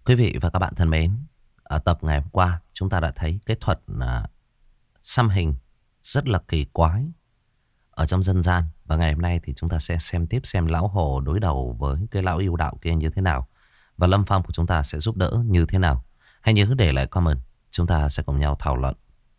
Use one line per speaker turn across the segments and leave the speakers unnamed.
Quý vị và các bạn thân mến, ở tập ngày hôm qua chúng ta đã thấy cái thuật xăm hình rất là kỳ quái ở trong dân gian. Và ngày hôm nay thì chúng ta sẽ xem tiếp xem lão hồ đối đầu với cái lão yêu đạo kia như thế nào. Và Lâm Phong của chúng ta sẽ giúp đỡ như thế nào. Hãy nhớ để lại comment, chúng ta sẽ cùng nhau thảo luận.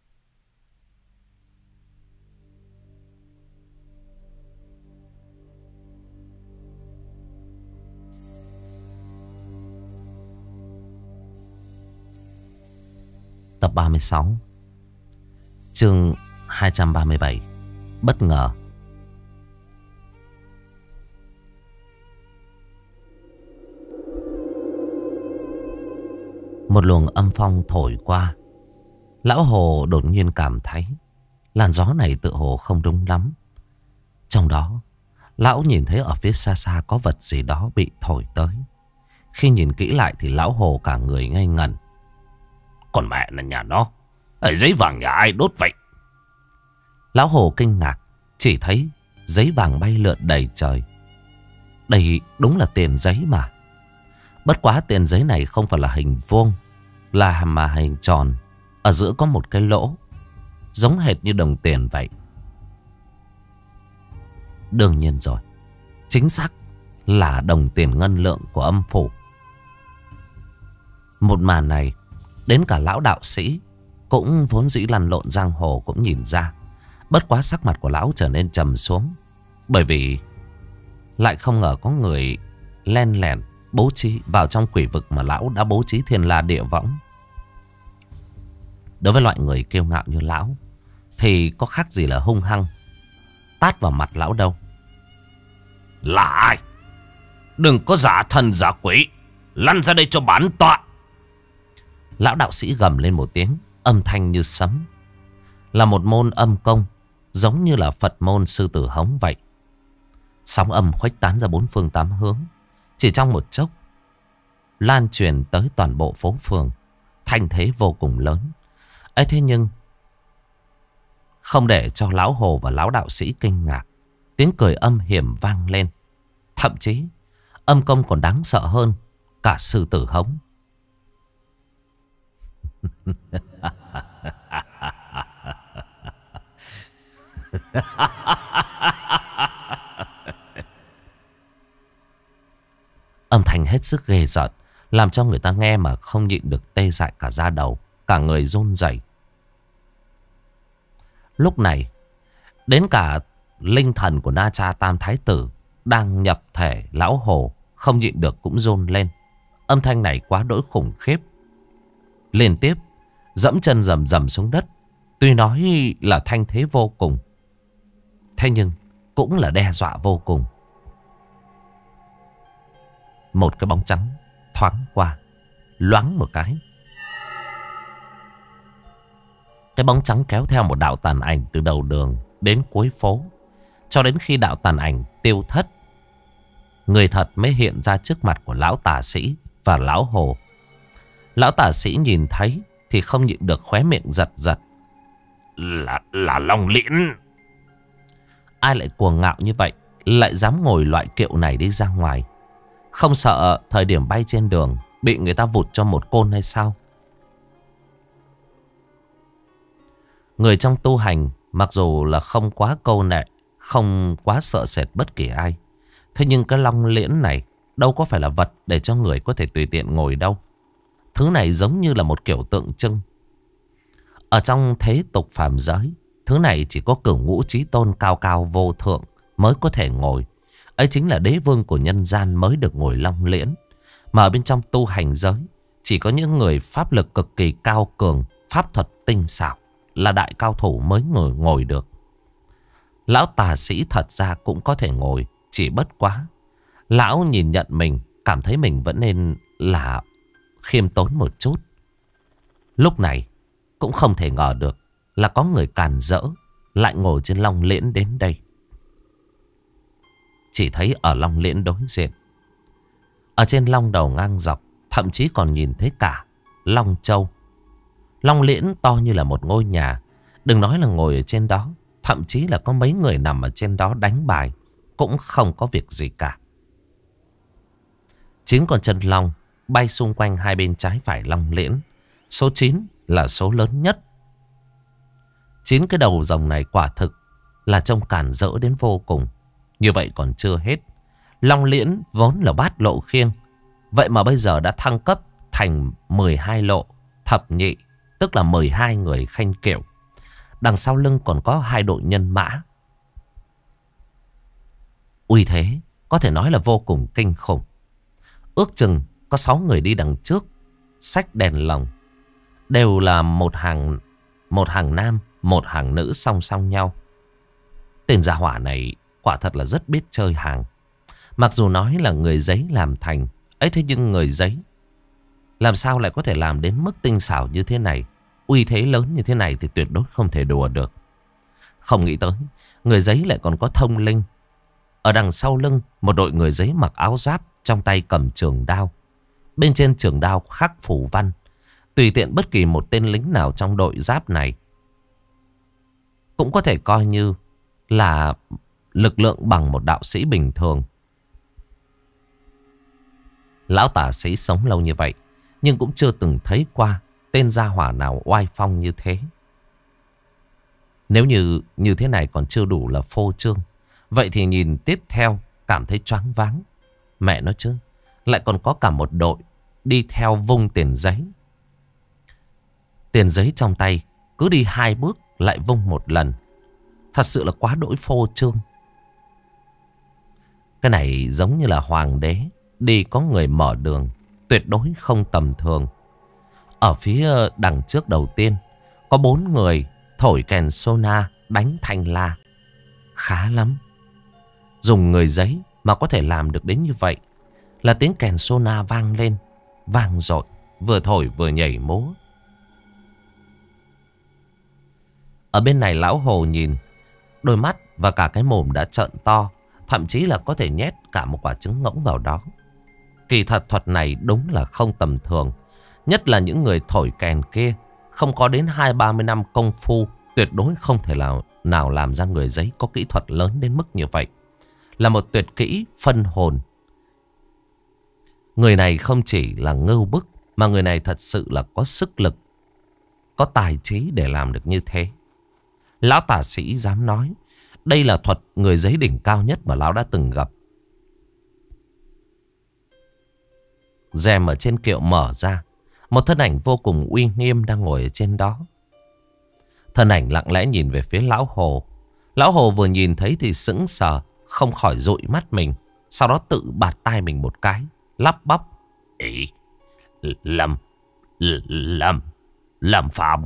Tập 36, chương 237, bất ngờ. Một luồng âm phong thổi qua. Lão hồ đột nhiên cảm thấy làn gió này tự hồ không đúng lắm. Trong đó, lão nhìn thấy ở phía xa xa có vật gì đó bị thổi tới. Khi nhìn kỹ lại thì lão hồ cả người ngây ngẩn. Còn mẹ là nhà nó, ở giấy vàng nhà ai đốt vậy? Lão hồ kinh ngạc, chỉ thấy giấy vàng bay lượn đầy trời. Đây đúng là tiền giấy mà. Bất quá tiền giấy này không phải là hình vuông, mà hình tròn. Ở giữa có một cái lỗ, giống hệt như đồng tiền vậy. Đương nhiên rồi, chính xác là đồng tiền ngân lượng của âm phủ. Một màn này đến cả lão đạo sĩ cũng vốn dĩ lăn lộn giang hồ cũng nhìn ra. Bất quá sắc mặt của lão trở nên trầm xuống, bởi vì lại không ngờ có người len lẻn bố trí vào trong quỷ vực mà lão đã bố trí thiên la địa võng. Đối với loại người kiêu ngạo như lão thì có khác gì là hung hăng tát vào mặt lão đâu. Là ai? Đừng có giả thần giả quỷ, lăn ra đây cho bản tọa. Lão đạo sĩ gầm lên một tiếng, âm thanh như sấm. Là một môn âm công, giống như là Phật môn sư tử hống vậy. Sóng âm khuếch tán ra bốn phương tám hướng. Chỉ trong một chốc lan truyền tới toàn bộ phố phường. Thanh thế vô cùng lớn. Ấy thế nhưng không để cho lão hồ và lão đạo sĩ kinh ngạc, tiếng cười âm hiểm vang lên. Thậm chí âm công còn đáng sợ hơn cả sư tử hống. Âm thanh hết sức ghê rợn, làm cho người ta nghe mà không nhịn được tê dại cả da đầu, cả người run rẩy. Lúc này, đến cả linh thần của Na Cha Tam Thái Tử đang nhập thể lão hồ không nhịn được cũng run lên. Âm thanh này quá đỗi khủng khiếp. Liên tiếp dẫm chân rầm rầm xuống đất. Tuy nói là thanh thế vô cùng, thế nhưng cũng là đe dọa vô cùng. Một cái bóng trắng thoáng qua, loáng một cái. Cái bóng trắng kéo theo một đạo tàn ảnh từ đầu đường đến cuối phố. Cho đến khi đạo tàn ảnh tiêu thất, người thật mới hiện ra trước mặt của lão tà sĩ và lão hồ. Lão tà sĩ nhìn thấy thì không nhịn được khóe miệng giật giật. Là Long Liễn. Ai lại cuồng ngạo như vậy, lại dám ngồi loại kiệu này đi ra ngoài? Không sợ thời điểm bay trên đường bị người ta vụt cho một côn hay sao? Người trong tu hành mặc dù là không quá câu nệ, không quá sợ sệt bất kỳ ai, thế nhưng cái Long Liễn này đâu có phải là vật để cho người có thể tùy tiện ngồi đâu. Thứ này giống như là một kiểu tượng trưng. Ở trong thế tục phàm giới, thứ này chỉ có cửu ngũ chí tôn cao cao vô thượng mới có thể ngồi. Ấy chính là đế vương của nhân gian mới được ngồi Long Liễn. Mà ở bên trong tu hành giới, chỉ có những người pháp lực cực kỳ cao cường, pháp thuật tinh xảo, là đại cao thủ mới ngồi được. Lão tà sĩ thật ra cũng có thể ngồi, chỉ bất quá lão nhìn nhận mình, cảm thấy mình vẫn nên là khiêm tốn một chút. Lúc này cũng không thể ngờ được là có người càn rỡ lại ngồi trên Long Liễn đến đây. Chỉ thấy ở Long Liễn đối diện, ở trên long đầu ngang dọc, thậm chí còn nhìn thấy cả Long Châu. Long Liễn to như là một ngôi nhà. Đừng nói là ngồi ở trên đó, thậm chí là có mấy người nằm ở trên đó đánh bài cũng không có việc gì cả. Chính con chân long bay xung quanh hai bên trái phải long liễn. Số 9 là số lớn nhất. 9 cái đầu rồng này quả thực là trông cản rỡ đến vô cùng. Như vậy còn chưa hết. Long liễn vốn là bát lộ khiêng, vậy mà bây giờ đã thăng cấp thành 12 lộ thập nhị, tức là 12 người khanh kiệu. Đằng sau lưng còn có 2 đội nhân mã. Uy thế có thể nói là vô cùng kinh khủng. Ước chừng có 6 người đi đằng trước, xách đèn lồng. Đều là một hàng nam, một hàng nữ song song nhau. Tên gia hỏa này quả thật là rất biết chơi hàng. Mặc dù nói là người giấy làm thành ấy, thế nhưng người giấy làm sao lại có thể làm đến mức tinh xảo như thế này. Uy thế lớn như thế này thì tuyệt đối không thể đùa được. Không nghĩ tới người giấy lại còn có thông linh. Ở đằng sau lưng một đội người giấy mặc áo giáp, trong tay cầm trường đao. Bên trên trường đao khắc phù văn. Tùy tiện bất kỳ một tên lính nào trong đội giáp này cũng có thể coi như là lực lượng bằng một đạo sĩ bình thường. Lão tả sĩ sống lâu như vậy, nhưng cũng chưa từng thấy qua tên gia hỏa nào oai phong như thế. Nếu như thế này còn chưa đủ là phô trương, vậy thì nhìn tiếp theo cảm thấy choáng váng. Mẹ nói chứ, lại còn có cả một đội đi theo vung tiền giấy. Tiền giấy trong tay cứ đi 2 bước lại vung 1 lần. Thật sự là quá đỗi phô trương. Cái này giống như là hoàng đế đi có người mở đường, tuyệt đối không tầm thường. Ở phía đằng trước đầu tiên có 4 người thổi kèn sona đánh thanh la. Khá lắm. Dùng người giấy mà có thể làm được đến như vậy, là tiếng kèn sona vang lên, vang dội, vừa thổi vừa nhảy múa. Ở bên này lão Hồ nhìn, đôi mắt và cả cái mồm đã trợn to, thậm chí là có thể nhét cả một quả trứng ngỗng vào đó. Kỳ thật thuật này đúng là không tầm thường. Nhất là những người thổi kèn kia, không có đến 20-30 năm công phu, tuyệt đối không thể nào làm ra người giấy có kỹ thuật lớn đến mức như vậy. Là một tuyệt kỹ phân hồn. Người này không chỉ là ngưu bức, mà người này thật sự là có sức lực, có tài trí để làm được như thế. Lão tả sĩ dám nói, đây là thuật người giấy đỉnh cao nhất mà lão đã từng gặp. Rèm ở trên kiệu mở ra, một thân ảnh vô cùng uy nghiêm đang ngồi ở trên đó. Thân ảnh lặng lẽ nhìn về phía lão Hồ. Lão Hồ vừa nhìn thấy thì sững sờ, không khỏi dụi mắt mình. Sau đó tự bạt tai mình một cái, lắp bắp: "Ý, Lâm Phong.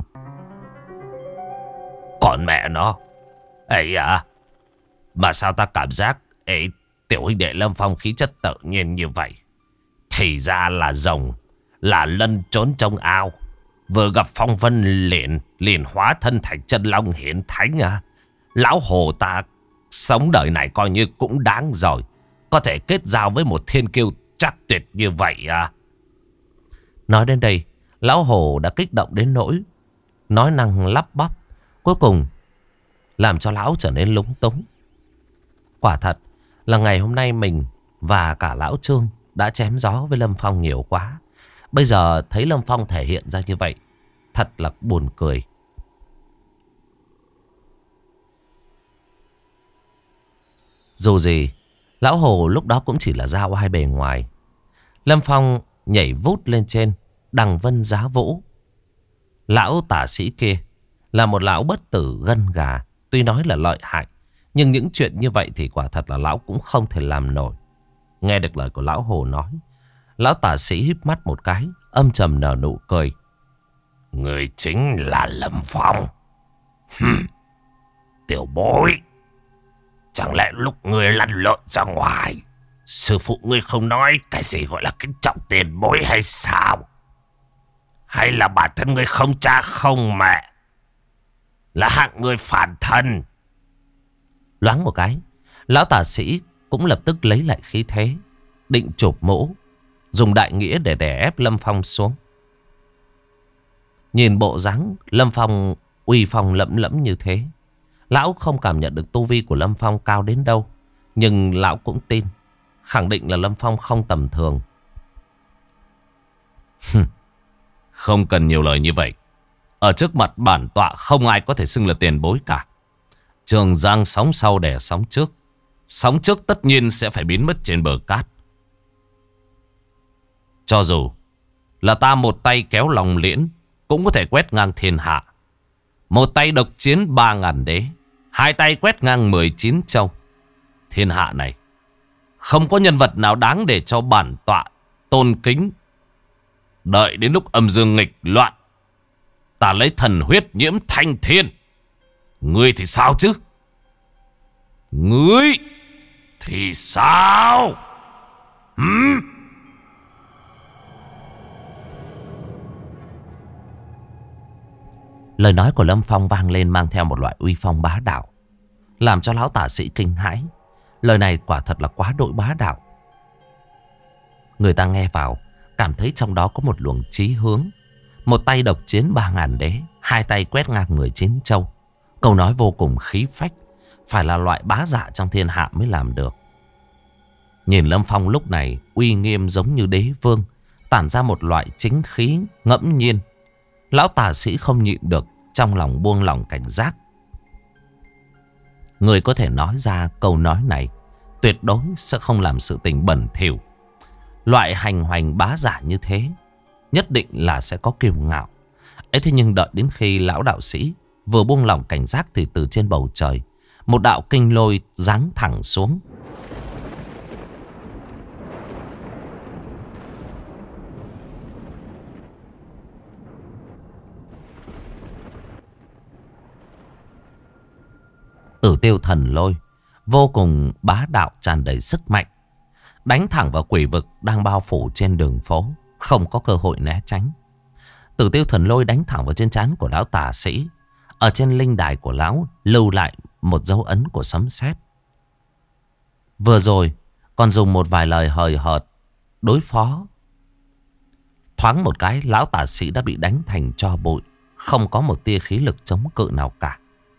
Còn mẹ nó. Ấy à, mà sao ta cảm giác tiểu huynh đệ Lâm Phong khí chất tự nhiên như vậy? Thì ra là rồng, là lân trốn trong ao, vừa gặp phong vân liền hóa thân thành chân long hiển thánh à? Lão Hồ ta sống đời này coi như cũng đáng rồi, có thể kết giao với một thiên kiêu chắc tuyệt như vậy à?" Nói đến đây, lão Hồ đã kích động đến nỗi nói năng lắp bắp, cuối cùng làm cho lão trở nên lúng túng. Quả thật là ngày hôm nay mình và cả lão Trương đã chém gió với Lâm Phong nhiều quá. Bây giờ thấy Lâm Phong thể hiện ra như vậy, thật là buồn cười. Dù gì, lão Hồ lúc đó cũng chỉ là ra oai bề ngoài. Lâm Phong nhảy vút lên trên đằng vân giá vũ. Lão tả sĩ kia là một lão bất tử gân gà. Tuy nói là lợi hại, nhưng những chuyện như vậy thì quả thật là lão cũng không thể làm nổi. Nghe được lời của lão Hồ nói, lão tả sĩ híp mắt một cái, âm trầm nở nụ cười. "Người chính là Lâm Phong. Tiểu bối, chẳng lẽ lúc ngươi lăn lộn ra ngoài, sư phụ ngươi không nói cái gì gọi là kính trọng tiền bối hay sao? Hay là bản thân ngươi không cha không mẹ, là hạng người phản thân?" Loáng một cái, lão tả sĩ cũng lập tức lấy lại khí thế, định chụp mũ, dùng đại nghĩa để đè ép Lâm Phong xuống. Nhìn bộ dáng Lâm Phong uy phong lẫm lẫm như thế, lão không cảm nhận được tu vi của Lâm Phong cao đến đâu, nhưng lão cũng tin, khẳng định là Lâm Phong không tầm thường. Không cần nhiều lời như vậy. Ở trước mặt bản tọa không ai có thể xưng là tiền bối cả. Trường Giang sóng sau đè sóng trước. Sóng trước tất nhiên sẽ phải biến mất trên bờ cát. Cho dù là ta một tay kéo Long Liễn cũng có thể quét ngang thiên hạ. Một tay độc chiến 3.000 đế, hai tay quét ngang 19 châu. Thiên hạ này không có nhân vật nào đáng để cho bản tọa tôn kính. Đợi đến lúc âm dương nghịch loạn, ta lấy thần huyết nhiễm thanh thiên. Ngươi thì sao chứ? Ngươi thì sao? Lời nói của Lâm Phong vang lên mang theo một loại uy phong bá đạo, làm cho lão tả sĩ kinh hãi. Lời này quả thật là quá đội bá đạo. Người ta nghe vào cảm thấy trong đó có một luồng chí hướng. Một tay độc chiến 3.000 đế, hai tay quét ngang 19 châu. Câu nói vô cùng khí phách, phải là loại bá dạ trong thiên hạ mới làm được. Nhìn Lâm Phong lúc này uy nghiêm giống như đế vương, tản ra một loại chính khí ngẫm nhiên. Lão tà sĩ không nhịn được, trong lòng buông lỏng cảnh giác. Người có thể nói ra câu nói này tuyệt đối sẽ không làm sự tình bẩn thỉu. Loại hành hoành bá giả như thế nhất định là sẽ có kiêu ngạo. Ấy thế nhưng đợi đến khi lão đạo sĩ vừa buông lỏng cảnh giác thì từ trên bầu trời một đạo kinh lôi giáng thẳng xuống. Tử Tiêu Thần Lôi vô cùng bá đạo, tràn đầy sức mạnh, đánh thẳng vào quỷ vực đang bao phủ trên đường phố, không có cơ hội né tránh. Tử Tiêu Thần Lôi đánh thẳng vào trên trán của lão tà sĩ. Ở trên linh đài của lão lưu lại một dấu ấn của sấm sét. Vừa rồi còn dùng một vài lời hời hợt đối phó, thoáng một cái lão tà sĩ đã bị đánh thành tro bụi, không có một tia khí lực chống cự nào cả.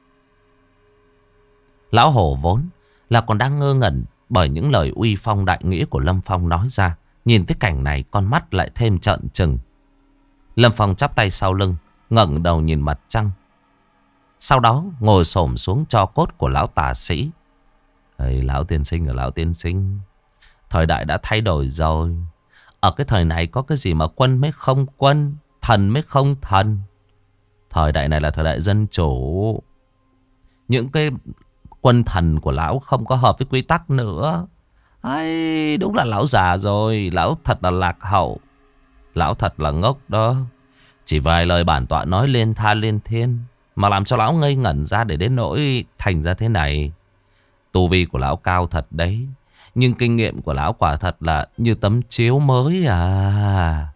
Lão hổ vốn là còn đang ngơ ngẩn bởi những lời uy phong đại nghĩa của Lâm Phong nói ra. Nhìn tới cảnh này con mắt lại thêm trợn trừng. Lâm Phong chắp tay sau lưng, ngẩng đầu nhìn mặt trăng. Sau đó ngồi xổm xuống tro cốt của lão tà sĩ. Ê, lão tiên sinh, lão tiên sinh, thời đại đã thay đổi rồi. Ở cái thời này có cái gì mà quân mới không quân, thần mới không thần. Thời đại này là thời đại dân chủ. Những cái quân thần của lão không có hợp với quy tắc nữa. Ai, đúng là lão già rồi. Lão thật là lạc hậu. Lão thật là ngốc đó. Chỉ vài lời bản tọa nói liên tha liên thiên mà làm cho lão ngây ngẩn ra, để đến nỗi thành ra thế này. Tu vi của lão cao thật đấy, nhưng kinh nghiệm của lão quả thật là như tấm chiếu mới à.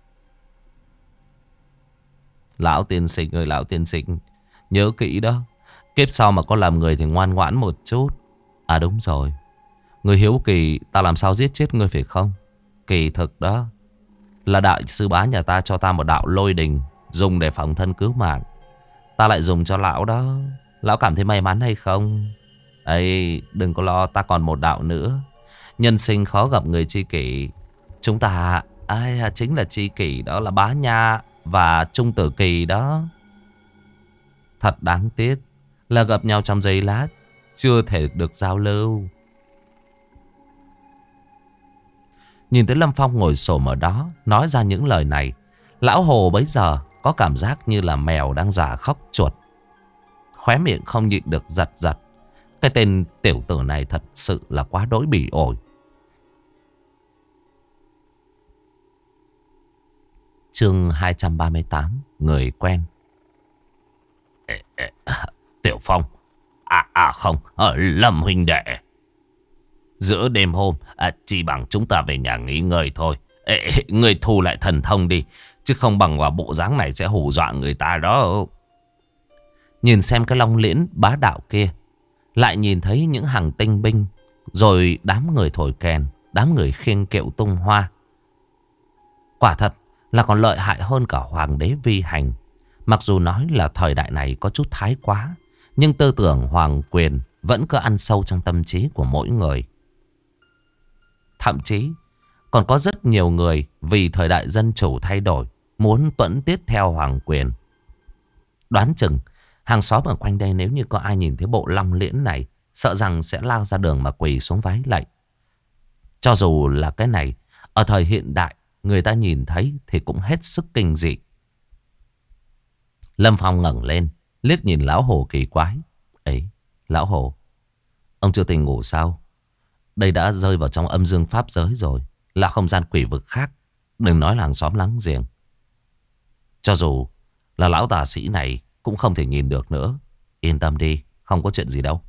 Lão tiên sinh ơi, lão tiên sinh, nhớ kỹ đó. Kiếp sau mà có làm người thì ngoan ngoãn một chút. À đúng rồi, người hiếu kỳ ta làm sao giết chết ngươi phải không? Kỳ thực đó là đại sư bá nhà ta cho ta một đạo lôi đình, dùng để phòng thân cứu mạng. Ta lại dùng cho lão đó. Lão cảm thấy may mắn hay không? Ấy, đừng có lo, ta còn một đạo nữa. Nhân sinh khó gặp người tri kỷ. Chúng ta chính là tri kỷ, đó là Bá Nha và Trung Tử Kỳ đó. Thật đáng tiếc là gặp nhau trong giây lát, chưa thể được giao lưu. Nhìn thấy Lâm Phong ngồi xổm ở đó nói ra những lời này, lão hồ bấy giờ có cảm giác như là mèo đang giả khóc chuột. Khóe miệng không nhịn được giật giật. Cái tên tiểu tử này thật sự là quá đỗi bỉ ổi. Chương 238, người quen. Tiểu Phong. Không, Lâm huynh đệ. Giữa đêm hôm, chỉ bằng chúng ta về nhà nghỉ ngơi thôi. Người thu lại thần thông đi, chứ không bằng vào bộ dáng này sẽ hù dọa người ta đó. Nhìn xem cái Long Liễn bá đạo kia, lại nhìn thấy những hàng tinh binh, rồi đám người thổi kèn, đám người khiêng kiệu tung hoa. Quả thật là còn lợi hại hơn cả hoàng đế vi hành. Mặc dù nói là thời đại này có chút thái quá, nhưng tư tưởng hoàng quyền vẫn cứ ăn sâu trong tâm trí của mỗi người. Thậm chí còn có rất nhiều người vì thời đại dân chủ thay đổi, muốn tuẫn tiết theo hoàng quyền. Đoán chừng hàng xóm ở quanh đây nếu như có ai nhìn thấy bộ long liễn này, sợ rằng sẽ lao ra đường mà quỳ xuống vái lạy. Cho dù là cái này ở thời hiện đại, người ta nhìn thấy thì cũng hết sức kinh dị. Lâm Phong ngẩng lên, liếc nhìn lão Hồ kỳ quái. Ấy, lão Hồ, ông chưa tỉnh ngủ sao? Đây đã rơi vào trong âm dương pháp giới rồi, là không gian quỷ vực khác. Đừng nói là hàng xóm láng giềng. Cho dù là lão tà sĩ này cũng không thể nhìn được nữa. Yên tâm đi, không có chuyện gì đâu.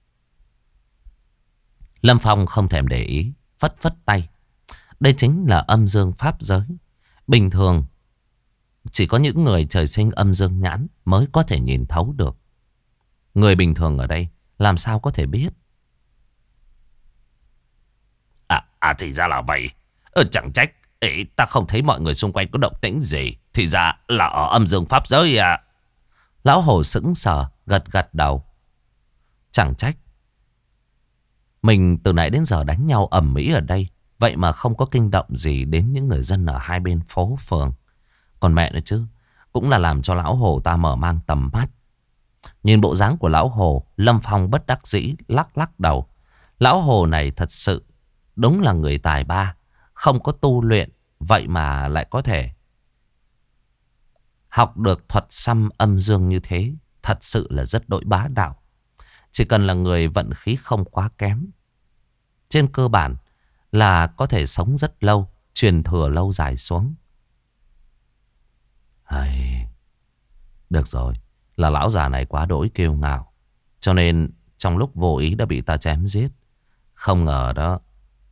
Lâm Phong không thèm để ý, phất phất tay. Đây chính là âm dương pháp giới. Bình thường chỉ có những người trời sinh âm dương nhãn mới có thể nhìn thấu được. Người bình thường ở đây làm sao có thể biết? Thì ra là vậy. Chẳng trách ta không thấy mọi người xung quanh có động tĩnh gì. Thì ra là ở âm dương pháp giới à. Lão Hồ sững sờ, gật gật đầu. Chẳng trách mình từ nãy đến giờ đánh nhau ầm ĩ ở đây, vậy mà không có kinh động gì đến những người dân ở hai bên phố phường. Còn mẹ nữa chứ, cũng là làm cho lão Hồ ta mở mang tầm mắt. Nhìn bộ dáng của lão Hồ, Lâm Phong bất đắc dĩ lắc lắc đầu. Lão Hồ này thật sự đúng là người tài ba, không có tu luyện, vậy mà lại có thể học được thuật xăm âm dương như thế. Thật sự là rất đội bá đạo. Chỉ cần là người vận khí không quá kém, trên cơ bản là có thể sống rất lâu, truyền thừa lâu dài xuống. Được rồi, là lão già này quá đỗi kiêu ngạo, cho nên trong lúc vô ý đã bị ta chém giết. Không ngờ đó.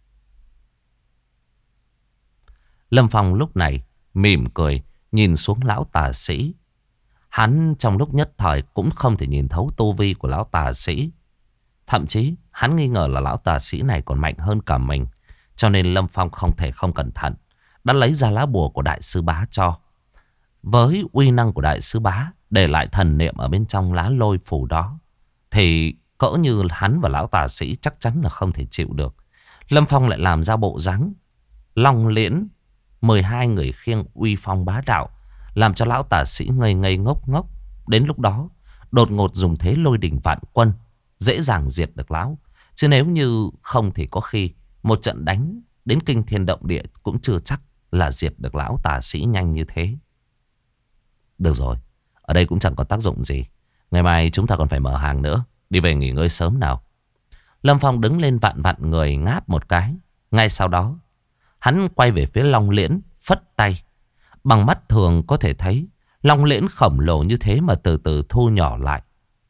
Lâm Phong lúc này mỉm cười nhìn xuống lão tà sĩ. Hắn trong lúc nhất thời cũng không thể nhìn thấu tu vi của lão tà sĩ. Thậm chí hắn nghi ngờ là lão tà sĩ này còn mạnh hơn cả mình. Cho nên Lâm Phong không thể không cẩn thận, đã lấy ra lá bùa của đại sư bá cho. Với uy năng của đại sư bá để lại thần niệm ở bên trong lá lôi phủ đó, thì cỡ như hắn và lão tà sĩ chắc chắn là không thể chịu được. Lâm Phong lại làm ra bộ dáng long liễn 12 người khiêng uy phong bá đạo, làm cho lão tà sĩ ngây ngây ngốc ngốc. Đến lúc đó đột ngột dùng thế lôi đình vạn quân, dễ dàng diệt được lão. Chứ nếu như không thì có khi một trận đánh đến kinh thiên động địa cũng chưa chắc là diệt được lão tà sĩ nhanh như thế. Được rồi, ở đây cũng chẳng có tác dụng gì. Ngày mai chúng ta còn phải mở hàng nữa. Đi về nghỉ ngơi sớm nào. Lâm Phong đứng lên vặn vặn người ngáp một cái. Ngay sau đó hắn quay về phía long liễn, phất tay. Bằng mắt thường có thể thấy long liễn khổng lồ như thế mà từ từ thu nhỏ lại.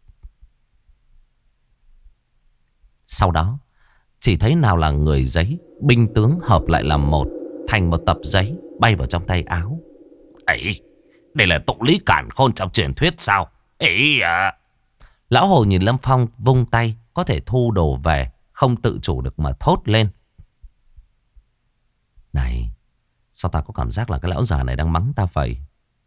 Sau đó chỉ thấy nào là người giấy, binh tướng hợp lại làm một, thành một tập giấy bay vào trong tay áo. Ấy, đây là tụng lý cản khôn trong truyền thuyết sao? Ấy à. Lão Hồ nhìn Lâm Phong vung tay có thể thu đồ về, không tự chủ được mà thốt lên. Này, sao ta có cảm giác là cái lão già này đang mắng ta vậy?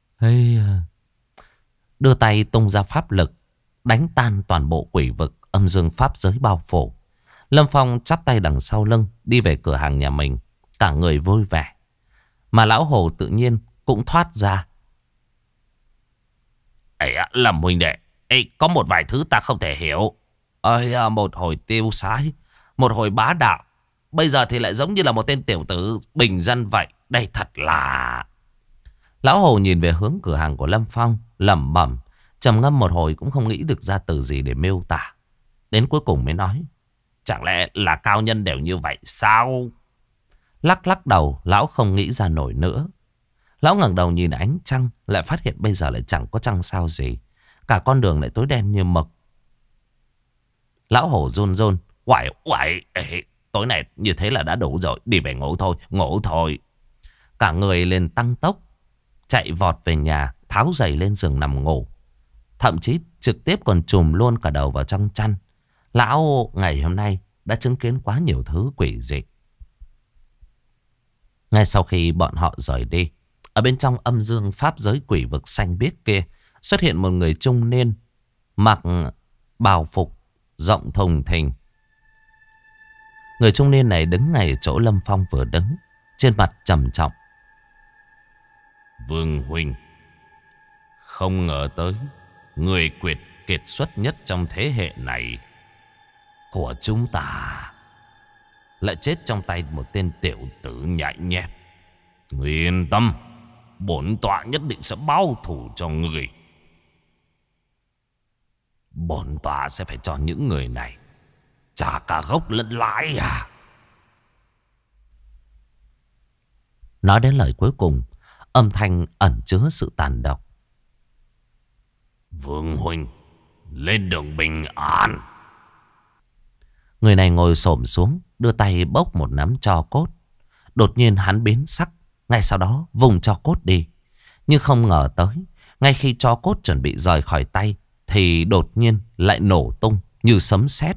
Đưa tay tung ra pháp lực, đánh tan toàn bộ quỷ vực âm dương pháp giới bao phủ. Lâm Phong chắp tay đằng sau lưng, đi về cửa hàng nhà mình, cả người vui vẻ. Mà lão Hồ tự nhiên cũng thoát ra. Lâm huynh đệ, có một vài thứ ta không thể hiểu. Một hồi tiêu sái, một hồi bá đạo, bây giờ thì lại giống như là một tên tiểu tử bình dân vậy. Đây thật là... Lão Hồ nhìn về hướng cửa hàng của Lâm Phong, lẩm bẩm, trầm ngâm một hồi cũng không nghĩ được ra từ gì để miêu tả. Đến cuối cùng mới nói, chẳng lẽ là cao nhân đều như vậy sao? Lắc lắc đầu, lão không nghĩ ra nổi nữa. Lão ngẩng đầu nhìn ánh trăng, lại phát hiện bây giờ lại chẳng có trăng sao gì. Cả con đường lại tối đen như mực. Lão Hổ run run. Uầy, tối nay như thế là đã đủ rồi. Đi về ngủ thôi. Cả người lên tăng tốc, chạy vọt về nhà, tháo giày lên giường nằm ngủ. Thậm chí trực tiếp còn trùm luôn cả đầu vào trong chăn. Lão ngày hôm nay đã chứng kiến quá nhiều thứ quỷ dị. Ngay sau khi bọn họ rời đi, ở bên trong âm dương pháp giới quỷ vực xanh biếc kia xuất hiện một người trung niên, mặc bào phục rộng thùng thình. Người trung niên này đứng ngay ở chỗ Lâm Phong vừa đứng, trên mặt trầm trọng. Vương huynh, không ngờ tới người kiệt xuất nhất trong thế hệ này của chúng ta lại chết trong tay một tên tiểu tử nhại nhép. Người yên tâm, bổn tọa nhất định sẽ báo thù cho người. Bổn tọa sẽ phải cho những người này trả cả gốc lẫn lãi à. Nói đến lời cuối cùng, âm thanh ẩn chứa sự tàn độc. Vương huynh, lên đường bình an. Người này ngồi xổm xuống, đưa tay bốc một nắm tro cốt. Đột nhiên hắn biến sắc, ngay sau đó vùng tro cốt đi. Nhưng không ngờ tới, ngay khi tro cốt chuẩn bị rời khỏi tay thì đột nhiên lại nổ tung như sấm sét.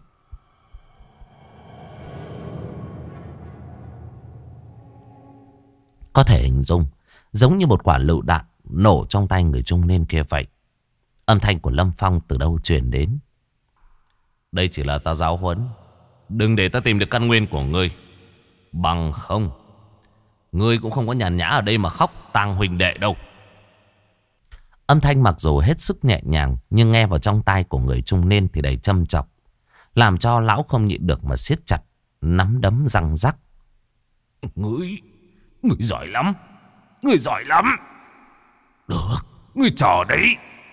Có thể hình dung giống như một quả lựu đạn nổ trong tay người trung niên kia vậy. Âm thanh của Lâm Phong từ đâu truyền đến. Đây chỉ là ta giáo huấn, đừng để ta tìm được căn nguyên của ngươi. Bằng không, ngươi cũng không có nhàn nhã ở đây mà khóc tang huynh đệ đâu. Âm thanh mặc dù hết sức nhẹ nhàng, nhưng nghe vào trong tai của người trung niên thì đầy châm chọc, làm cho lão không nhịn được mà siết chặt nắm đấm răng rắc. Ngươi giỏi lắm, ngươi giỏi lắm. Được, ngươi chờ đấy.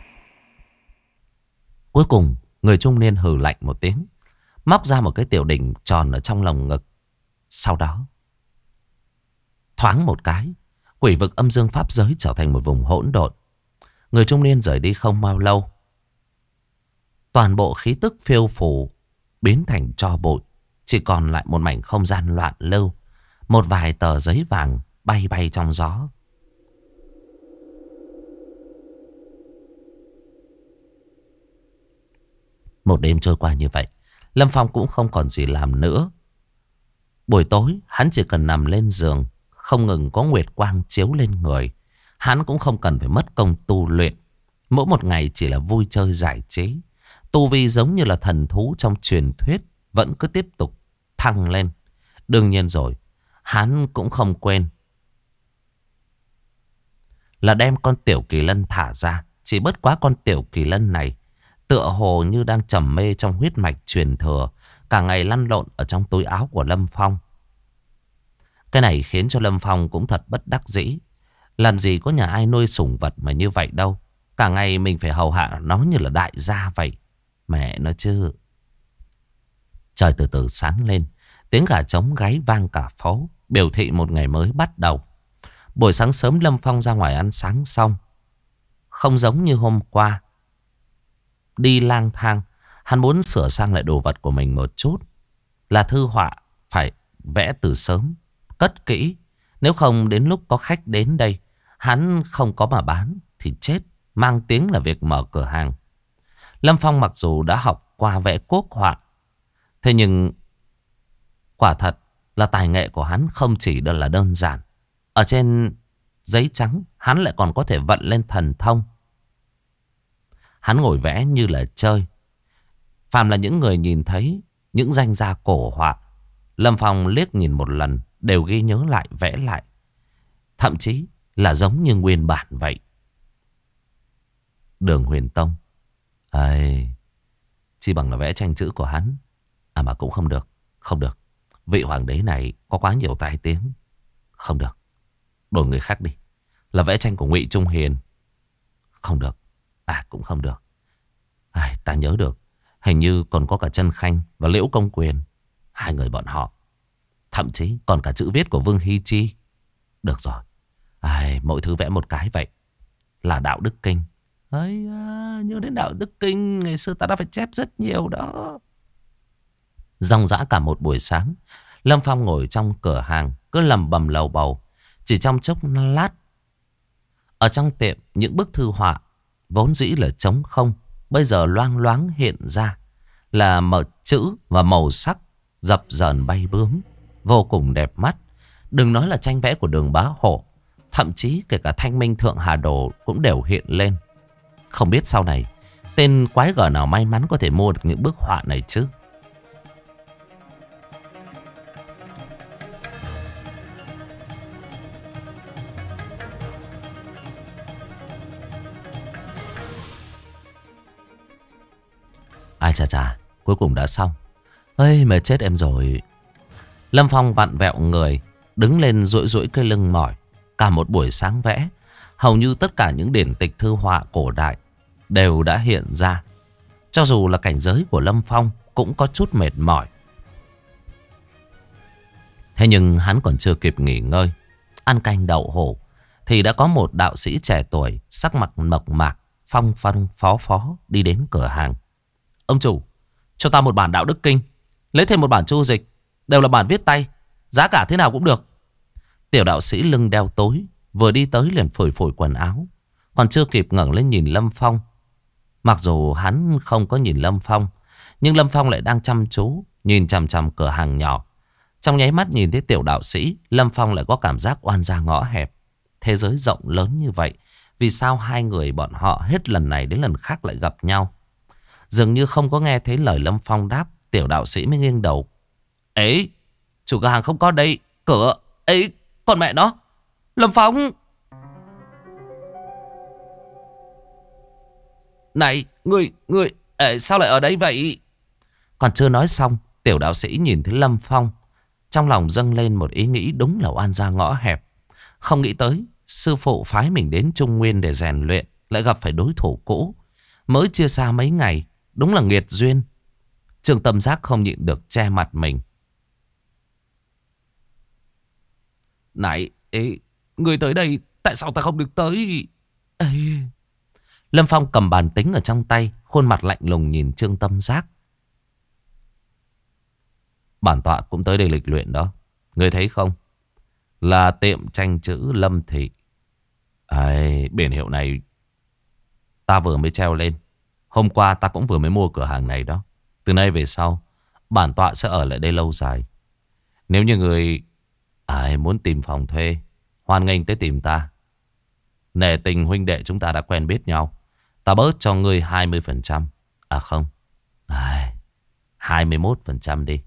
Cuối cùng người trung niên hừ lạnh một tiếng, móc ra một cái tiểu đỉnh tròn ở trong lồng ngực. Sau đó thoáng một cái, quỷ vực âm dương pháp giới trở thành một vùng hỗn độn. Người trung niên rời đi không bao lâu, toàn bộ khí tức phiêu phù biến thành tro bụi, chỉ còn lại một mảnh không gian loạn lưu. Một vài tờ giấy vàng bay bay trong gió. Một đêm trôi qua như vậy, Lâm Phong cũng không còn gì làm nữa. Buổi tối hắn chỉ cần nằm lên giường, không ngừng có nguyệt quang chiếu lên người. Hắn cũng không cần phải mất công tu luyện. Mỗi một ngày chỉ là vui chơi giải trí. Tu vi giống như là thần thú trong truyền thuyết vẫn cứ tiếp tục thăng lên. Đương nhiên rồi, hắn cũng không quên là đem con tiểu kỳ lân thả ra. Chỉ bất quá con tiểu kỳ lân này tựa hồ như đang trầm mê trong huyết mạch truyền thừa, cả ngày lăn lộn ở trong túi áo của Lâm Phong. Cái này khiến cho Lâm Phong cũng thật bất đắc dĩ. Làm gì có nhà ai nuôi sủng vật mà như vậy đâu. Cả ngày mình phải hầu hạ nó như là đại gia vậy. Mẹ nó chứ. Trời từ từ sáng lên, tiếng gà trống gáy vang cả phố, biểu thị một ngày mới bắt đầu. Buổi sáng sớm Lâm Phong ra ngoài ăn sáng xong. Không giống như hôm qua đi lang thang, hắn muốn sửa sang lại đồ vật của mình một chút. Là thư họa phải vẽ từ sớm, cất kỹ. Nếu không đến lúc có khách đến đây, hắn không có mà bán thì chết, mang tiếng là việc mở cửa hàng. Lâm Phong mặc dù đã học qua vẽ quốc họa, thế nhưng quả thật là tài nghệ của hắn không chỉ là đơn giản. Ở trên giấy trắng hắn lại còn có thể vận lên thần thông. Hắn ngồi vẽ như là chơi. Phàm là những người nhìn thấy những danh gia cổ họa, Lâm Phong liếc nhìn một lần đều ghi nhớ lại, vẽ lại. Thậm chí là giống như nguyên bản vậy. Đường Huyền Tông, chỉ bằng là vẽ tranh chữ của hắn. À mà cũng không được. Không được, vị hoàng đế này có quá nhiều tai tiếng. Không được, đổi người khác đi. Là vẽ tranh của Ngụy Trung Hiền. Không được. À cũng không được. Ta nhớ được, hình như còn có cả Trân Khanh và Liễu Công Quyền. Hai người bọn họ. Thậm chí còn cả chữ viết của Vương Hy Chi. Được rồi, mỗi thứ vẽ một cái vậy. Là Đạo Đức Kinh. Nhớ đến Đạo Đức Kinh, ngày xưa ta đã phải chép rất nhiều đó. Ròng rã cả một buổi sáng, Lâm Phong ngồi trong cửa hàng cứ lầm bầm lầu bầu. Chỉ trong chốc lát, ở trong tiệm những bức thư họa vốn dĩ là trống không, bây giờ loang loáng hiện ra là màu chữ và màu sắc dập dờn bay bướm, vô cùng đẹp mắt. Đừng nói là tranh vẽ của Đường Bá Hộ, thậm chí kể cả Thanh Minh Thượng Hà Đồ cũng đều hiện lên. Không biết sau này tên quái gở nào may mắn có thể mua được những bức họa này chứ. Ai chà chà, cuối cùng đã xong. Ây, mệt chết em rồi. Lâm Phong vặn vẹo người, đứng lên duỗi duỗi cái lưng mỏi. Cả một buổi sáng vẽ, hầu như tất cả những điển tịch thư họa cổ đại đều đã hiện ra. Cho dù là cảnh giới của Lâm Phong cũng có chút mệt mỏi. Thế nhưng hắn còn chưa kịp nghỉ ngơi, ăn canh đậu hổ, thì đã có một đạo sĩ trẻ tuổi, sắc mặt mộc mạc, phong phong phó phó đi đến cửa hàng. Ông chủ, cho ta một bản đạo đức kinh, lấy thêm một bản chu dịch, đều là bản viết tay, giá cả thế nào cũng được. Tiểu đạo sĩ lưng đeo tối, vừa đi tới liền phủi phủi quần áo, còn chưa kịp ngẩng lên nhìn Lâm Phong. Mặc dù hắn không có nhìn Lâm Phong, nhưng Lâm Phong lại đang chăm chú nhìn chằm chằm cửa hàng nhỏ. Trong nháy mắt nhìn thấy tiểu đạo sĩ, Lâm Phong lại có cảm giác oan gia ngõ hẹp. Thế giới rộng lớn như vậy, vì sao hai người bọn họ hết lần này đến lần khác lại gặp nhau? Dường như không có nghe thấy lời Lâm Phong đáp, tiểu đạo sĩ mới nghiêng đầu. Ấy, chủ cửa hàng không có đây, cửa, ấy, con mẹ nó, Lâm Phong! Này, ngươi, sao lại ở đây vậy? Còn chưa nói xong, tiểu đạo sĩ nhìn thấy Lâm Phong, trong lòng dâng lên một ý nghĩ đúng là oan gia ngõ hẹp. Không nghĩ tới, sư phụ phái mình đến Trung Nguyên để rèn luyện, lại gặp phải đối thủ cũ. Mới chia xa mấy ngày, đúng là nghiệt duyên. Trương Tâm Giác không nhịn được che mặt mình. Này, ngươi tới đây, tại sao ta không được tới? Ê. Lâm Phong cầm bàn tính ở trong tay, khuôn mặt lạnh lùng nhìn Trương Tâm Giác. Bản tọa cũng tới đây lịch luyện đó. Ngươi thấy không? Là tiệm tranh chữ Lâm Thị. Biển hiệu này ta vừa mới treo lên. Hôm qua ta cũng vừa mới mua cửa hàng này đó. Từ nay về sau, bản tọa sẽ ở lại đây lâu dài. Nếu như người muốn tìm phòng thuê, hoan nghênh tới tìm ta. Nể tình huynh đệ chúng ta đã quen biết nhau, ta bớt cho ngươi 20%. À không, 21% đi.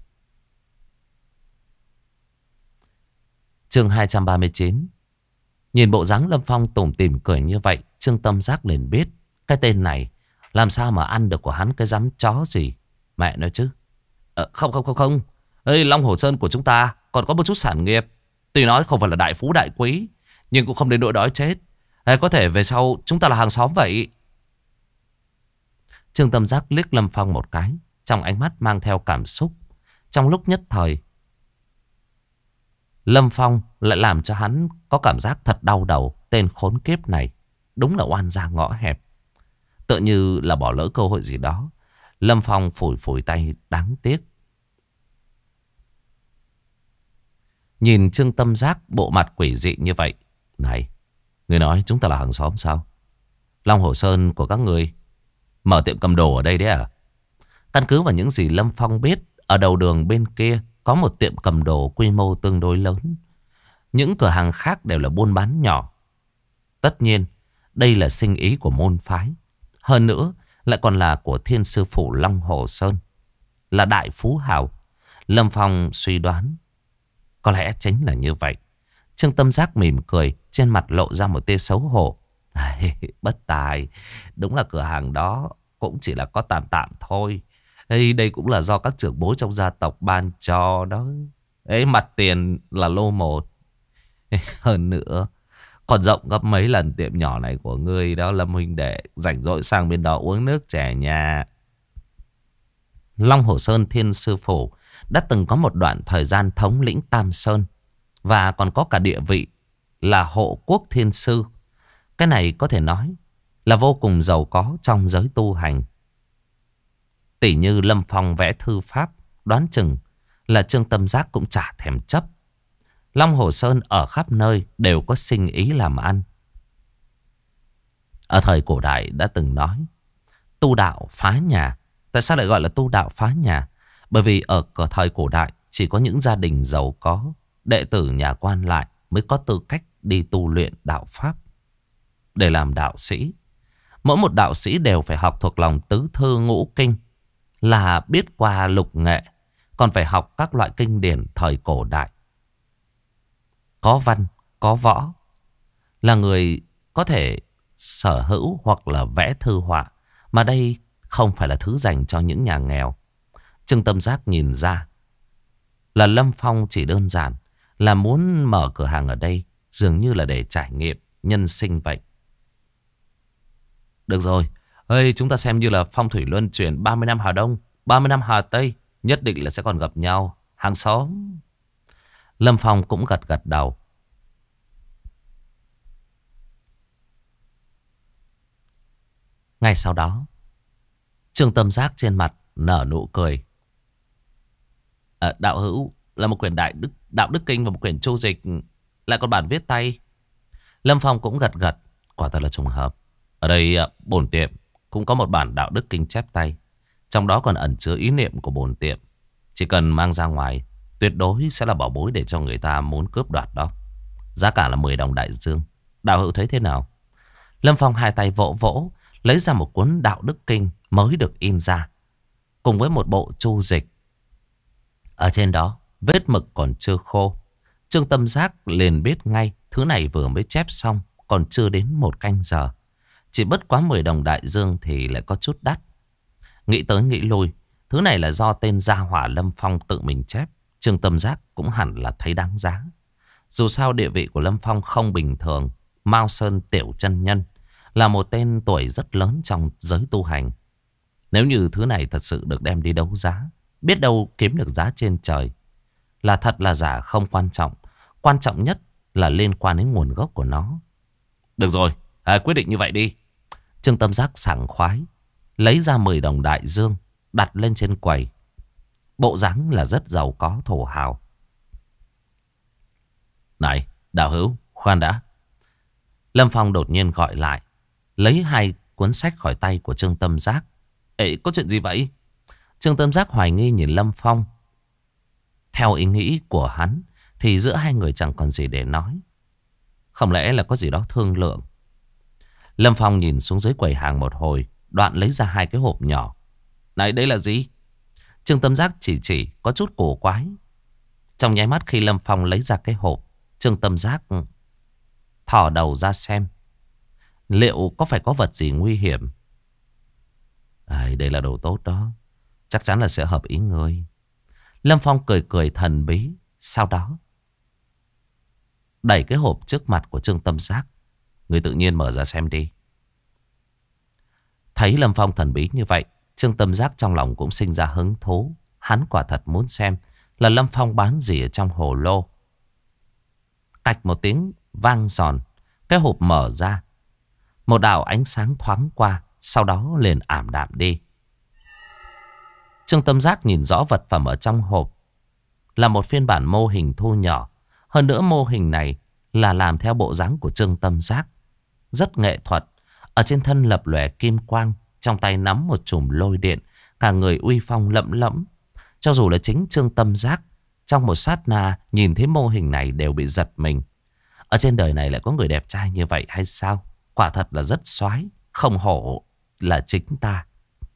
Chương 239. Nhìn bộ dáng Lâm Phong tủm tỉm cười như vậy, Trương Tâm Giác liền biết cái tên này làm sao mà ăn được của hắn cái dám chó gì. Mẹ nói chứ. Không. Ê, Long Hồ Sơn của chúng ta còn có một chút sản nghiệp. Tuy nói không phải là đại phú đại quý, nhưng cũng không đến nỗi đói chết. Có thể về sau chúng ta là hàng xóm vậy. Trương Tâm Giác liếc Lâm Phong một cái, trong ánh mắt mang theo cảm xúc. Trong lúc nhất thời, Lâm Phong lại làm cho hắn có cảm giác thật đau đầu. Tên khốn kiếp này đúng là oan gia ngõ hẹp, tựa như là bỏ lỡ cơ hội gì đó. Lâm Phong phủi phủi tay đáng tiếc. Nhìn Trương Tâm Giác bộ mặt quỷ dị như vậy. Này, người nói chúng ta là hàng xóm sao? Long Hồ Sơn của các người mở tiệm cầm đồ ở đây đấy à? Căn cứ vào những gì Lâm Phong biết, ở đầu đường bên kia có một tiệm cầm đồ quy mô tương đối lớn. Những cửa hàng khác đều là buôn bán nhỏ. Tất nhiên, đây là sinh ý của môn phái. Hơn nữa, lại còn là của thiên sư phụ Long Hồ Sơn, là đại phú hào. Lâm Phong suy đoán có lẽ chính là như vậy. Trương Tâm Giác mỉm cười, trên mặt lộ ra một tia xấu hổ. Bất tài, đúng là cửa hàng đó cũng chỉ là có tạm tạm thôi. Đây cũng là do các trưởng bối trong gia tộc ban cho đó. Mặt tiền là lô một. Hơn nữa, còn rộng gấp mấy lần tiệm nhỏ này của ngươi đó Lâm huynh đệ. Rảnh rỗi sang bên đó uống nước trẻ nhà. Long Hồ Sơn thiên sư phụ đã từng có một đoạn thời gian thống lĩnh Tam Sơn, và còn có cả địa vị là hộ quốc thiên sư. Cái này có thể nói là vô cùng giàu có trong giới tu hành. Tỷ như Lâm Phong vẽ thư pháp, đoán chừng là Trương Tâm Giác cũng chả thèm chấp. Long Hồ Sơn ở khắp nơi đều có sinh ý làm ăn. Ở thời cổ đại đã từng nói tu đạo phá nhà. Tại sao lại gọi là tu đạo phá nhà? Bởi vì ở thời cổ đại chỉ có những gia đình giàu có, đệ tử nhà quan lại mới có tư cách đi tu luyện đạo pháp. Để làm đạo sĩ, mỗi một đạo sĩ đều phải học thuộc lòng tứ thư ngũ kinh, là biết qua lục nghệ, còn phải học các loại kinh điển thời cổ đại. Có văn, có võ, là người có thể sở hữu hoặc là vẽ thư họa. Mà đây không phải là thứ dành cho những nhà nghèo. Trương Tâm Giác nhìn ra là Lâm Phong chỉ đơn giản là muốn mở cửa hàng ở đây, dường như là để trải nghiệm nhân sinh vậy. Được rồi, ơi, chúng ta xem như là phong thủy luân chuyển 30 năm Hà Đông, 30 năm Hà Tây, nhất định là sẽ còn gặp nhau, hàng xóm. Lâm Phong cũng gật gật đầu. Ngay sau đó, Trương Tâm Giác trên mặt nở nụ cười. Đạo hữu là một quyển đạo đức kinh và một quyển chu dịch, lại còn bản viết tay. Lâm Phong cũng gật gật. Quả thật là trùng hợp. Ở đây bổn tiệm cũng có một bản đạo đức kinh chép tay, trong đó còn ẩn chứa ý niệm của bổn tiệm. Chỉ cần mang ra ngoài, tuyệt đối sẽ là bảo bối để cho người ta muốn cướp đoạt đó. Giá cả là 10 đồng đại dương. Đạo hữu thấy thế nào? Lâm Phong hai tay vỗ vỗ, lấy ra một cuốn đạo đức kinh mới được in ra, cùng với một bộ chu dịch. Ở trên đó vết mực còn chưa khô. Trương Tâm Giác liền biết ngay thứ này vừa mới chép xong, còn chưa đến 1 canh giờ. Chỉ bất quá 10 đồng đại dương thì lại có chút đắt. Nghĩ tới nghĩ lui, thứ này là do tên gia hỏa Lâm Phong tự mình chép. Trương Tâm Giác cũng hẳn là thấy đáng giá. Dù sao địa vị của Lâm Phong không bình thường. Mao Sơn Tiểu Chân Nhân là một tên tuổi rất lớn trong giới tu hành. Nếu như thứ này thật sự được đem đi đấu giá, biết đâu kiếm được giá trên trời. Là thật là giả không quan trọng. Quan trọng nhất là liên quan đến nguồn gốc của nó. Được rồi, quyết định như vậy đi. Trương Tâm Giác sảng khoái lấy ra 10 đồng đại dương, đặt lên trên quầy. Bộ dáng là rất giàu có thổ hào. Này, đạo hữu, khoan đã. Lâm Phong đột nhiên gọi lại, lấy 2 cuốn sách khỏi tay của Trương Tâm Giác. Ê, có chuyện gì vậy? Trương Tâm Giác hoài nghi nhìn Lâm Phong. Theo ý nghĩ của hắn thì giữa hai người chẳng còn gì để nói. Không lẽ là có gì đó thương lượng? Lâm Phong nhìn xuống dưới quầy hàng một hồi, đoạn lấy ra 2 cái hộp nhỏ. Này, đây là gì? Trương Tâm Giác chỉ có chút cổ quái. Trong nháy mắt khi Lâm Phong lấy ra cái hộp, Trương Tâm Giác thò đầu ra xem liệu có phải có vật gì nguy hiểm. Đây là đồ tốt đó, chắc chắn là sẽ hợp ý ngươi. Lâm Phong cười cười thần bí. Sau đó đẩy cái hộp trước mặt của Trương Tâm Giác. Ngươi tự nhiên mở ra xem đi. Thấy Lâm Phong thần bí như vậy, Trương Tâm Giác trong lòng cũng sinh ra hứng thú. Hắn quả thật muốn xem là Lâm Phong bán gì ở trong hồ lô. Cạch một tiếng vang giòn, cái hộp mở ra. Một đạo ánh sáng thoáng qua, sau đó liền ảm đạm đi. Trương Tâm Giác nhìn rõ vật phẩm ở trong hộp là một phiên bản mô hình thu nhỏ. Hơn nữa mô hình này là làm theo bộ dáng của Trương Tâm Giác, rất nghệ thuật. Ở trên thân lập lòe kim quang, trong tay nắm một chùm lôi điện, cả người uy phong lẫm lẫm. Cho dù là chính Trương Tâm Giác, trong một sát na nhìn thấy mô hình này đều bị giật mình. Ở trên đời này lại có người đẹp trai như vậy hay sao? Quả thật là rất xoái, không hổ là chính ta.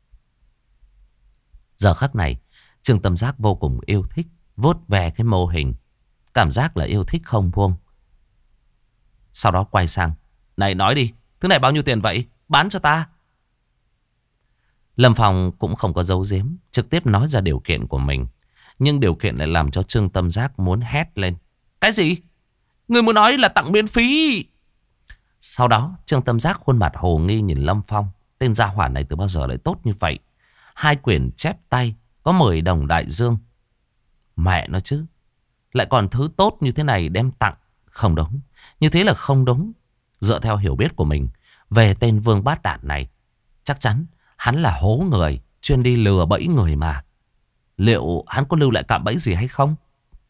Giờ khắc này, Trương Tâm Giác vô cùng yêu thích, vuốt về cái mô hình. Cảm giác là yêu thích không buông. Sau đó quay sang. Này, nói đi, thứ này bao nhiêu tiền vậy? Bán cho ta. Lâm Phong cũng không có giấu giếm, trực tiếp nói ra điều kiện của mình. Nhưng điều kiện lại làm cho Trương Tâm Giác muốn hét lên. Cái gì? Người muốn nói là tặng miễn phí? Sau đó Trương Tâm Giác khuôn mặt hồ nghi nhìn Lâm Phong. Tên gia hỏa này từ bao giờ lại tốt như vậy? 2 quyển chép tay có 10 đồng đại dương. Mẹ nó chứ, lại còn thứ tốt như thế này đem tặng. Không đúng, như thế là không đúng. Dựa theo hiểu biết của mình về tên Vương Bát Đản này, chắc chắn hắn là hố người, chuyên đi lừa bẫy người mà. Liệu hắn có lưu lại cạm bẫy gì hay không?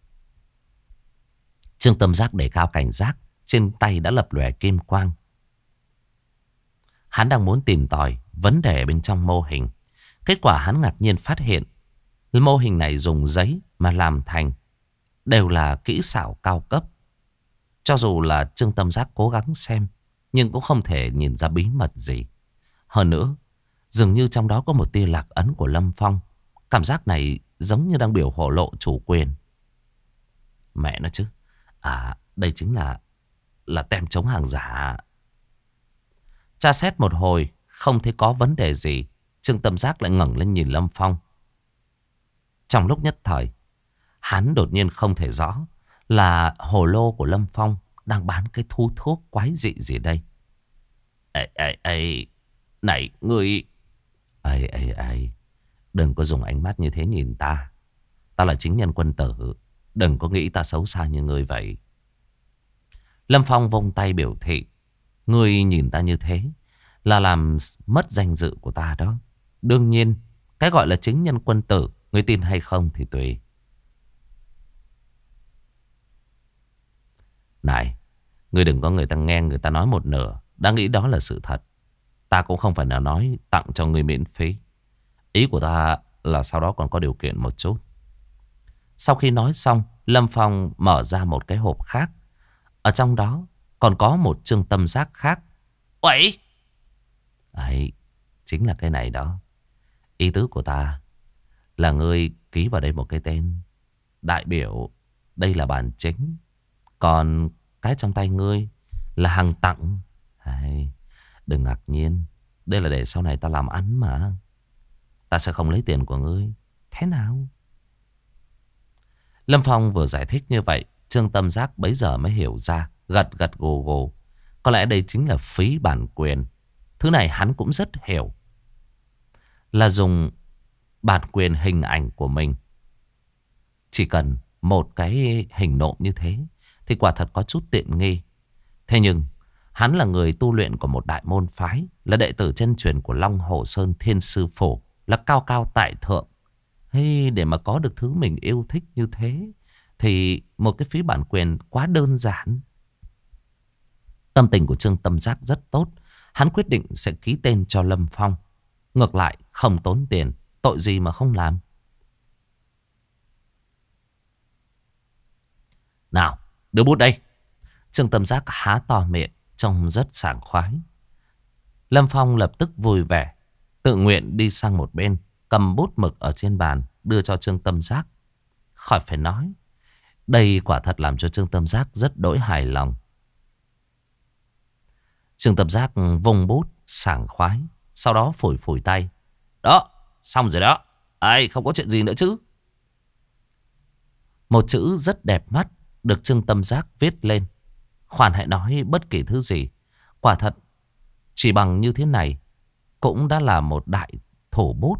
Trương Tâm Giác để cao cảnh giác, trên tay đã lập lòe kim quang. Hắn đang muốn tìm tòi vấn đề bên trong mô hình. Kết quả hắn ngạc nhiên phát hiện mô hình này dùng giấy mà làm thành đều là kỹ xảo cao cấp. Cho dù là Trương Tâm Giác cố gắng xem, nhưng cũng không thể nhìn ra bí mật gì. Hơn nữa, dường như trong đó có một tia lạc ấn của Lâm Phong. Cảm giác này giống như đang biểu lộ chủ quyền. Mẹ nó chứ. Đây chính là tem chống hàng giả. Tra xét một hồi, không thấy có vấn đề gì. Trương Tâm Giác lại ngẩng lên nhìn Lâm Phong. Trong lúc nhất thời, hắn đột nhiên không thể rõ là hồ lô của Lâm Phong đang bán cái thu thuốc quái dị gì đây. Ê, này, ngươi... Ê, đừng có dùng ánh mắt như thế nhìn ta. Ta là chính nhân quân tử. Đừng có nghĩ ta xấu xa như ngươi vậy. Lâm Phong vung tay biểu thị. Ngươi nhìn ta như thế là làm mất danh dự của ta đó. Đương nhiên, cái gọi là chính nhân quân tử, ngươi tin hay không thì tùy. Này, ngươi đừng có người ta nghe người ta nói một nửa đã nghĩ đó là sự thật. Ta cũng không phải là nói tặng cho ngươi miễn phí. Ý của ta là sau đó còn có điều kiện một chút. Sau khi nói xong, Lâm Phong mở ra một cái hộp khác. Ở trong đó còn có một Trương Tâm Giác khác. Uầy! Ấy, chính là cái này đó. Ý tứ của ta là ngươi ký vào đây một cái tên đại biểu. Đây là bản chính. Còn cái trong tay ngươi là hàng tặng. Hay, đừng ngạc nhiên. Đây là để sau này ta làm ăn mà. Ta sẽ không lấy tiền của ngươi. Thế nào? Lâm Phong vừa giải thích như vậy, Trương Tâm Giác bấy giờ mới hiểu ra. Gật gù gù. Có lẽ đây chính là phí bản quyền. Thứ này hắn cũng rất hiểu. Là dùng bản quyền hình ảnh của mình. Chỉ cần một cái hình nộm như thế thì quả thật có chút tiện nghi. Thế nhưng hắn là người tu luyện của một đại môn phái, là đệ tử chân truyền của Long Hồ Sơn Thiên Sư Phổ, là cao cao tại thượng. Hey, để mà có được thứ mình yêu thích như thế thì một cái phí bản quyền quá đơn giản. Tâm tình của Trương Tâm Giác rất tốt. Hắn quyết định sẽ ký tên cho Lâm Phong. Ngược lại không tốn tiền. Tội gì mà không làm. Nào, đưa bút đây. Trương Tâm Giác há to miệng, trông rất sảng khoái. Lâm Phong lập tức vui vẻ, tự nguyện đi sang một bên, cầm bút mực ở trên bàn, đưa cho Trương Tâm Giác. Khỏi phải nói, đây quả thật làm cho Trương Tâm Giác rất đỗi hài lòng. Trương Tâm Giác vung bút, sảng khoái, sau đó phủi phủi tay. Đó, xong rồi đó. Ai, không có chuyện gì nữa chứ. Một chữ rất đẹp mắt được Trương Tâm Giác viết lên. Khoan hãy nói bất kỳ thứ gì, quả thật chỉ bằng như thế này cũng đã là một đại thủ bút.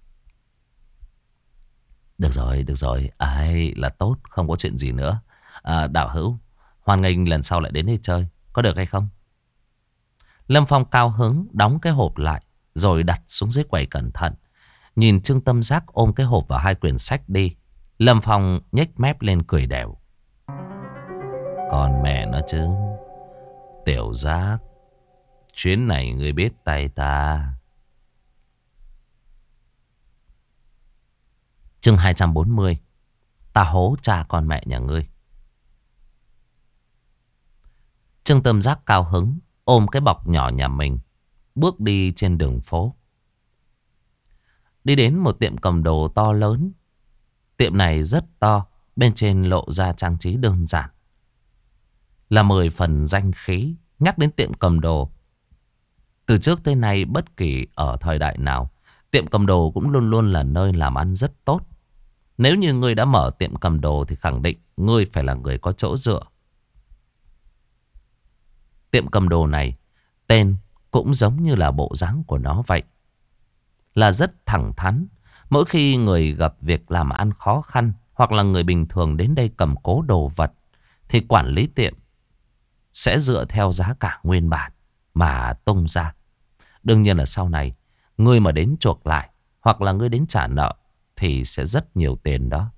Được rồi. Ai là tốt, không có chuyện gì nữa. Đạo hữu, hoan nghênh lần sau lại đến đây chơi, có được hay không? Lâm Phong cao hứng đóng cái hộp lại, rồi đặt xuống dưới quầy cẩn thận. Nhìn Trương Tâm Giác ôm cái hộp và hai quyển sách đi, Lâm Phong nhếch mép lên cười đẻo. Còn mẹ nó chứ. Tiểu Giác, chuyến này ngươi biết tay ta. Chương 240. Ta hố cha con mẹ nhà ngươi. Trương Tâm Giác cao hứng ôm cái bọc nhỏ nhà mình, bước đi trên đường phố. Đi đến một tiệm cầm đồ to lớn. Tiệm này rất to, bên trên lộ ra trang trí đơn giản, là 10 phần danh khí. Nhắc đến tiệm cầm đồ, từ trước tới nay bất kỳ ở thời đại nào, tiệm cầm đồ cũng luôn luôn là nơi làm ăn rất tốt. Nếu như ngươi đã mở tiệm cầm đồ thì khẳng định ngươi phải là người có chỗ dựa. Tiệm cầm đồ này, tên cũng giống như là bộ dáng của nó vậy, là rất thẳng thắn. Mỗi khi người gặp việc làm ăn khó khăn, hoặc là người bình thường đến đây cầm cố đồ vật, thì quản lý tiệm sẽ dựa theo giá cả nguyên bản mà tung ra. Đương nhiên là sau này ngươi mà đến chuộc lại, hoặc là ngươi đến trả nợ, thì sẽ rất nhiều tiền đó.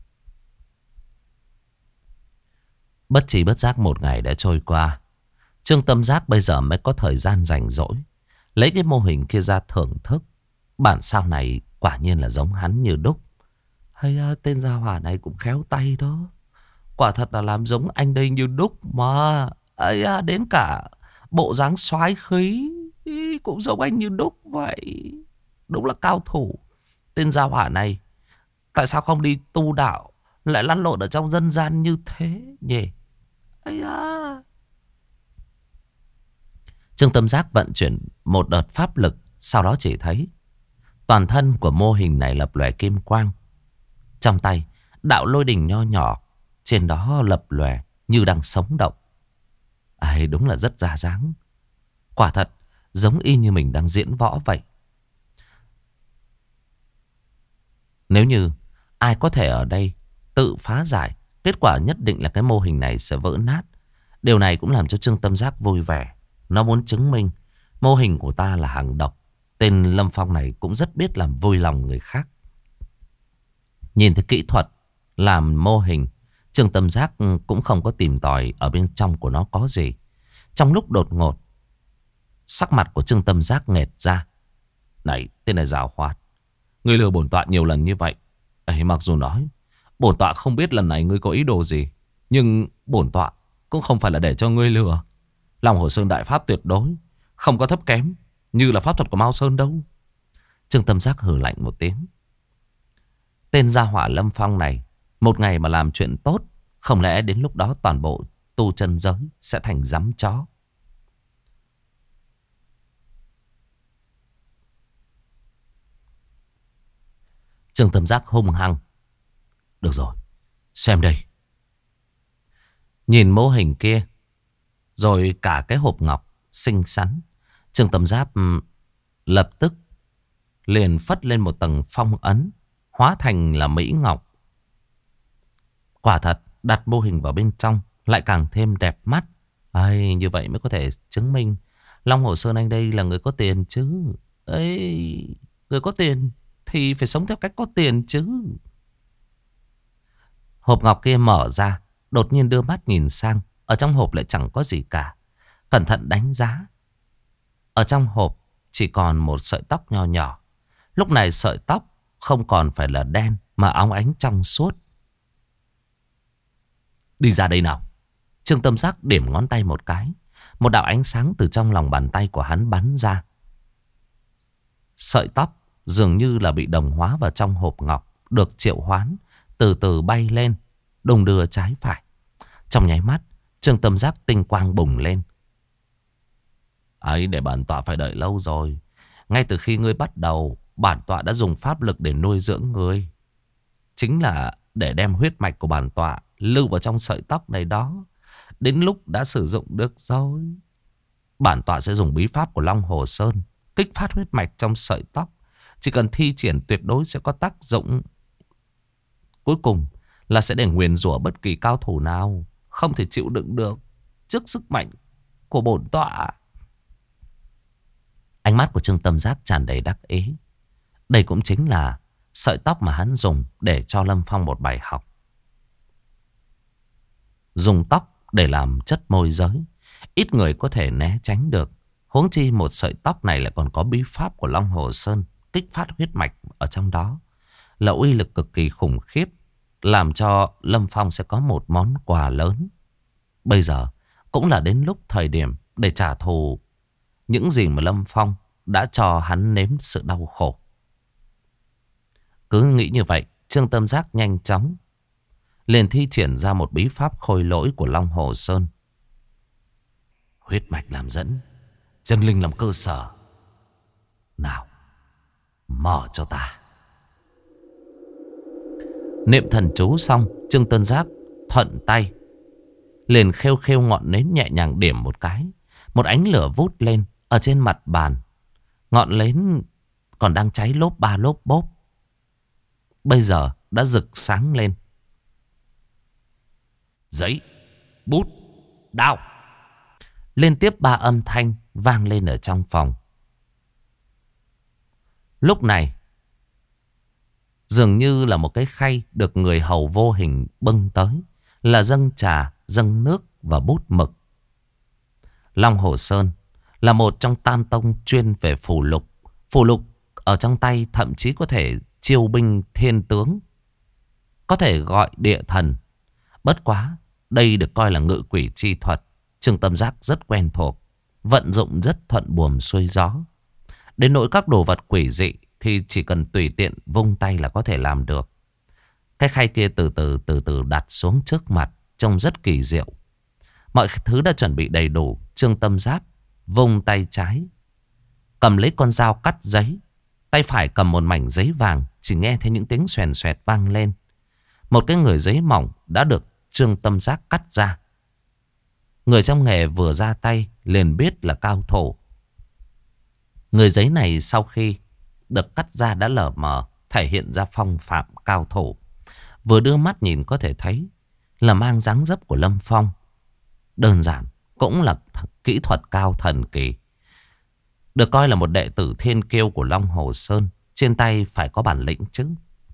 Bất chi bất giác một ngày đã trôi qua. Trương Tâm Giác bây giờ mới có thời gian rảnh rỗi, lấy cái mô hình kia ra thưởng thức. Bản sao này quả nhiên là giống hắn như đúc. Hay tên gia hỏa này cũng khéo tay đó. Quả thật là làm giống anh đây như đúc mà. Đến cả bộ dáng soái khí cũng giống anh như đúc vậy. Đúng là cao thủ. Tên gia hỏa này tại sao không đi tu đạo, lại lăn lộn ở trong dân gian như thế nhỉ? Trương Tâm Giác vận chuyển một đợt pháp lực, sau đó chỉ thấy Toàn thân của mô hình này lập lòe kim quang. Trong tay, đạo lôi đình nho nhỏ, trên đó lập lòe như đang sống động. Ai đúng là rất ra dáng. Quả thật, giống y như mình đang diễn võ vậy. Nếu như ai có thể ở đây tự phá giải, kết quả nhất định là cái mô hình này sẽ vỡ nát. Điều này cũng làm cho Trương Tâm Giác vui vẻ. Nó muốn chứng minh mô hình của ta là hàng độc. Tên Lâm Phong này cũng rất biết làm vui lòng người khác. Nhìn thấy kỹ thuật làm mô hình, Trương Tâm Giác cũng không có tìm tòi ở bên trong của nó có gì. Trong lúc đột ngột, sắc mặt của Trương Tâm Giác nghệt ra. Này, tên này giàu hoạt. Ngươi lừa bổn tọa nhiều lần như vậy. Ấy, mặc dù nói bổn tọa không biết lần này ngươi có ý đồ gì, nhưng bổn tọa cũng không phải là để cho ngươi lừa. Long Hồ Sơn đại pháp tuyệt đối không có thấp kém như là pháp thuật của Mao Sơn đâu. Trương Tâm Giác hừ lạnh một tiếng. Tên gia hỏa Lâm Phong này, một ngày mà làm chuyện tốt, không lẽ đến lúc đó toàn bộ tu chân giới sẽ thành rắm chó. Trương Tâm Giác hung hăng. Được rồi, xem đây. Nhìn mô hình kia, rồi cả cái hộp ngọc xinh xắn, Trương Tâm Giác lập tức liền phất lên một tầng phong ấn, hóa thành là mỹ ngọc. Quả thật, đặt mô hình vào bên trong lại càng thêm đẹp mắt. Ai, như vậy mới có thể chứng minh Long Hồ Sơn anh đây là người có tiền chứ. Ấy, người có tiền thì phải sống theo cách có tiền chứ. Hộp ngọc kia mở ra, đột nhiên đưa mắt nhìn sang. Ở trong hộp lại chẳng có gì cả. Cẩn thận đánh giá. Ở trong hộp chỉ còn một sợi tóc nho nhỏ. Lúc này sợi tóc không còn phải là đen mà óng ánh trong suốt. Đi ra đây nào. Trương Tâm Giác điểm ngón tay một cái. Một đạo ánh sáng từ trong lòng bàn tay của hắn bắn ra. Sợi tóc dường như là bị đồng hóa vào trong hộp ngọc, được triệu hoán, từ từ bay lên, đung đưa trái phải. Trong nháy mắt, Trương Tâm Giác tinh quang bùng lên. Ấy, để bản tọa phải đợi lâu rồi. Ngay từ khi ngươi bắt đầu, bản tọa đã dùng pháp lực để nuôi dưỡng ngươi. Chính là để đem huyết mạch của bản tọa lưu vào trong sợi tóc này đó. Đến lúc đã sử dụng được rồi, bản tọa sẽ dùng bí pháp của Long Hồ Sơn kích phát huyết mạch trong sợi tóc. Chỉ cần thi triển tuyệt đối sẽ có tác dụng. Cuối cùng là sẽ để nguyền rủa bất kỳ cao thủ nào không thể chịu đựng được trước sức mạnh của bổn tọa. Ánh mắt của Trương Tâm Giác tràn đầy đắc ý. Đây cũng chính là sợi tóc mà hắn dùng để cho Lâm Phong một bài học. Dùng tóc để làm chất môi giới, ít người có thể né tránh được. Huống chi một sợi tóc này lại còn có bí pháp của Long Hồ Sơn kích phát huyết mạch ở trong đó, là uy lực cực kỳ khủng khiếp, làm cho Lâm Phong sẽ có một món quà lớn. Bây giờ cũng là đến lúc thời điểm để trả thù những gì mà Lâm Phong đã cho hắn nếm sự đau khổ. Cứ nghĩ như vậy, Trương Tâm Giác nhanh chóng liền thi triển ra một bí pháp khôi lỗi của Long Hồ Sơn. Huyết mạch làm dẫn, chân linh làm cơ sở. Nào, mở cho ta. Niệm thần chú xong, Trương Tâm Giác thuận tay liền khêu khêu ngọn nến nhẹ nhàng điểm một cái. Một ánh lửa vút lên ở trên mặt bàn. Ngọn nến còn đang cháy lốp ba lốp bốp, bây giờ đã rực sáng lên. Giấy, bút, đao. Liên tiếp 3 âm thanh vang lên ở trong phòng. Lúc này, dường như là một cái khay được người hầu vô hình bưng tới, là dâng trà, dâng nước và bút mực. Long Hồ Sơn là một trong tam tông chuyên về phù lục. Phù lục ở trong tay thậm chí có thể chiêu binh thiên tướng, có thể gọi địa thần. Bất quá, đây được coi là ngự quỷ chi thuật. Trương Tâm Giác rất quen thuộc, vận dụng rất thuận buồm xuôi gió. Đến nỗi các đồ vật quỷ dị thì chỉ cần tùy tiện vung tay là có thể làm được. Cái khay kia từ từ đặt xuống trước mặt, trông rất kỳ diệu. Mọi thứ đã chuẩn bị đầy đủ. Trương Tâm Giác vung tay trái, cầm lấy con dao cắt giấy, Tay phải cầm một mảnh giấy vàng. Chỉ nghe thấy những tiếng xoèn xoẹt vang lên. Một cái người giấy mỏng đã được Trương Tâm Giác cắt ra. Người trong nghề vừa ra tay liền biết là cao thủ. Người giấy này sau khi được cắt ra đã lờ mờ, thể hiện ra phong phạm cao thủ. Vừa đưa mắt nhìn có thể thấy là mang dáng dấp của Lâm Phong. Đơn giản cũng là kỹ thuật cao thần kỳ. Được coi là một đệ tử thiên kiêu của Long Hồ Sơn. Trên tay phải có bản lĩnh chứ.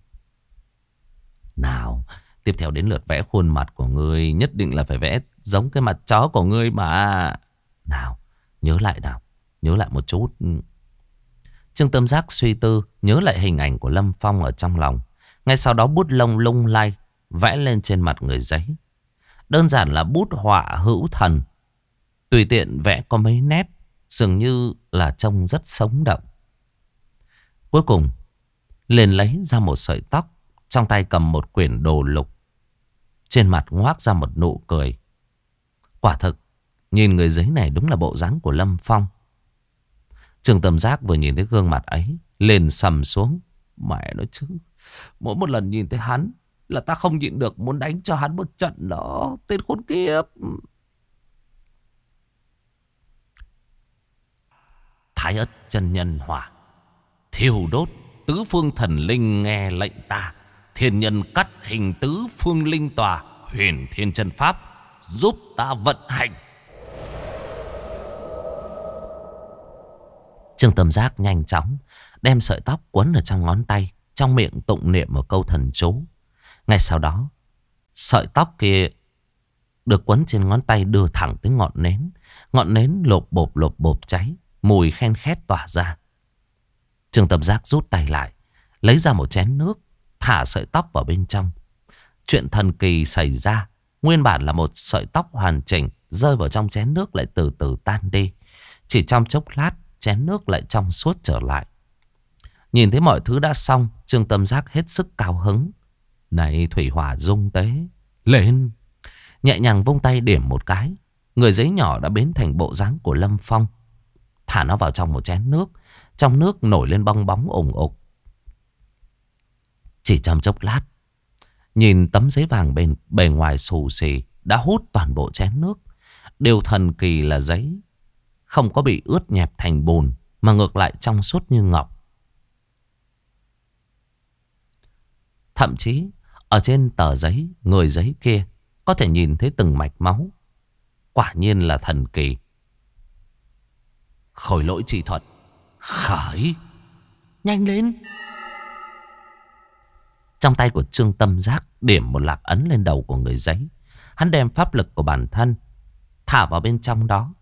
Nào, tiếp theo đến lượt vẽ khuôn mặt của ngươi. Nhất định là phải vẽ giống cái mặt chó của ngươi mà. Nào, nhớ lại nào. Nhớ lại một chút. Trương Tâm Giác suy tư, nhớ lại hình ảnh của Lâm Phong ở trong lòng. Ngay sau đó bút lông lung lay vẽ lên trên mặt người giấy. Đơn giản là bút họa hữu thần. Tùy tiện vẽ có mấy nét, dường như là trông rất sống động. Cuối cùng liền lấy ra một sợi tóc, trong tay cầm một quyển đồ lục. Trên mặt ngoác ra một nụ cười. Quả thực, nhìn người giấy này đúng là bộ dáng của Lâm Phong. Trương Tâm Giác vừa nhìn thấy gương mặt ấy, liền sầm xuống. Mẹ nói chứ, mỗi một lần nhìn thấy hắn là ta không nhịn được muốn đánh cho hắn một trận đó. Tên khốn kiếp. Thái ất chân nhân hỏa, thiêu đốt tứ phương thần linh nghe lệnh ta. Thiên nhân cắt hình tứ phương linh tòa, huyền thiên chân pháp giúp ta vận hành. Trương Tâm Giác nhanh chóng đem sợi tóc quấn ở trong ngón tay, trong miệng tụng niệm một câu thần chú. Ngay sau đó, sợi tóc kia được quấn trên ngón tay đưa thẳng tới ngọn nến. Ngọn nến lộp bộp cháy, mùi khen khét tỏa ra. Trương Tâm Giác rút tay lại, lấy ra một chén nước, thả sợi tóc vào bên trong. Chuyện thần kỳ xảy ra. Nguyên bản là một sợi tóc hoàn chỉnh, rơi vào trong chén nước lại từ từ tan đi. Chỉ trong chốc lát, chén nước lại trong suốt trở lại. Nhìn thấy mọi thứ đã xong, Trương Tâm Giác hết sức cao hứng. Này thủy hỏa dung tế, lên! Nhẹ nhàng vung tay điểm một cái, người giấy nhỏ đã biến thành bộ dáng của Lâm Phong. Thả nó vào trong một chén nước. Trong nước nổi lên bong bóng ủng ục. Chỉ trong chốc lát, nhìn tấm giấy vàng bề ngoài xù xì đã hút toàn bộ chén nước. Điều thần kỳ là giấy không có bị ướt nhẹp thành bùn, mà ngược lại trong suốt như ngọc. Thậm chí ở trên tờ giấy, người giấy kia có thể nhìn thấy từng mạch máu. Quả nhiên là thần kỳ. Khôi lỗi chỉ thuật khởi, nhanh lên! Trong tay của Trương Tâm Giác điểm một lạc ấn lên đầu của người giấy. Hắn đem pháp lực của bản thân thả vào bên trong đó,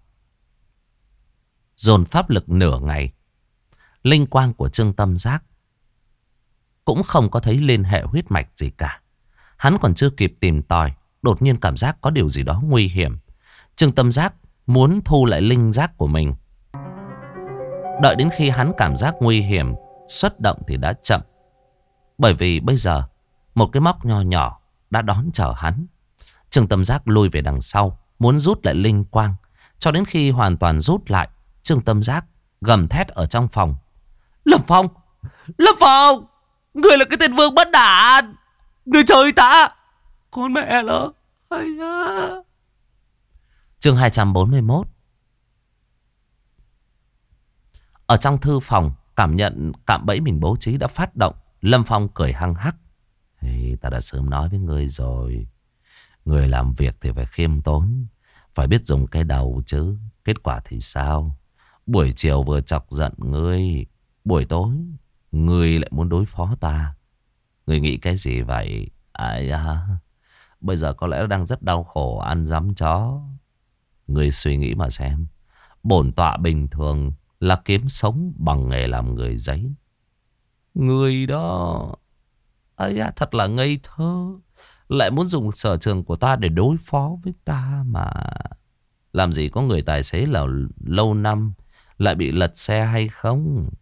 dồn pháp lực nửa ngày. Linh quang của Trương Tâm Giác cũng không có thấy liên hệ huyết mạch gì cả. Hắn còn chưa kịp tìm tòi, đột nhiên cảm giác có điều gì đó nguy hiểm. Trương Tâm Giác muốn thu lại linh giác của mình. Đợi đến khi hắn cảm giác nguy hiểm xuất động thì đã chậm. Bởi vì bây giờ một cái móc nho nhỏ đã đón chờ hắn. Trương Tâm Giác lùi về đằng sau, muốn rút lại linh quang. Cho đến khi hoàn toàn rút lại, Trương Tâm Giác gầm thét ở trong phòng. Lâm Phong! Lâm Phong! Người là cái tên vương bất đản! Người chơi ta! Con mẹ nó! Chương 241. Ở trong thư phòng, cảm nhận cạm bẫy mình bố trí đã phát động. Lâm Phong cười hăng hắc. Hey, ta đã sớm nói với ngươi rồi. Người làm việc thì phải khiêm tốn, phải biết dùng cái đầu chứ. Kết quả thì sao? Buổi chiều vừa chọc giận ngươi, buổi tối ngươi lại muốn đối phó ta. Ngươi nghĩ cái gì vậy? Ai à, bây giờ có lẽ đang rất đau khổ ăn dấm chó. Ngươi suy nghĩ mà xem. Bổn tọa bình thường là kiếm sống bằng nghề làm người giấy. Người đó ấy à, thật là ngây thơ, lại muốn dùng sở trường của ta để đối phó với ta mà. Làm gì có người tài xế là lâu năm lại bị lật xe hay không?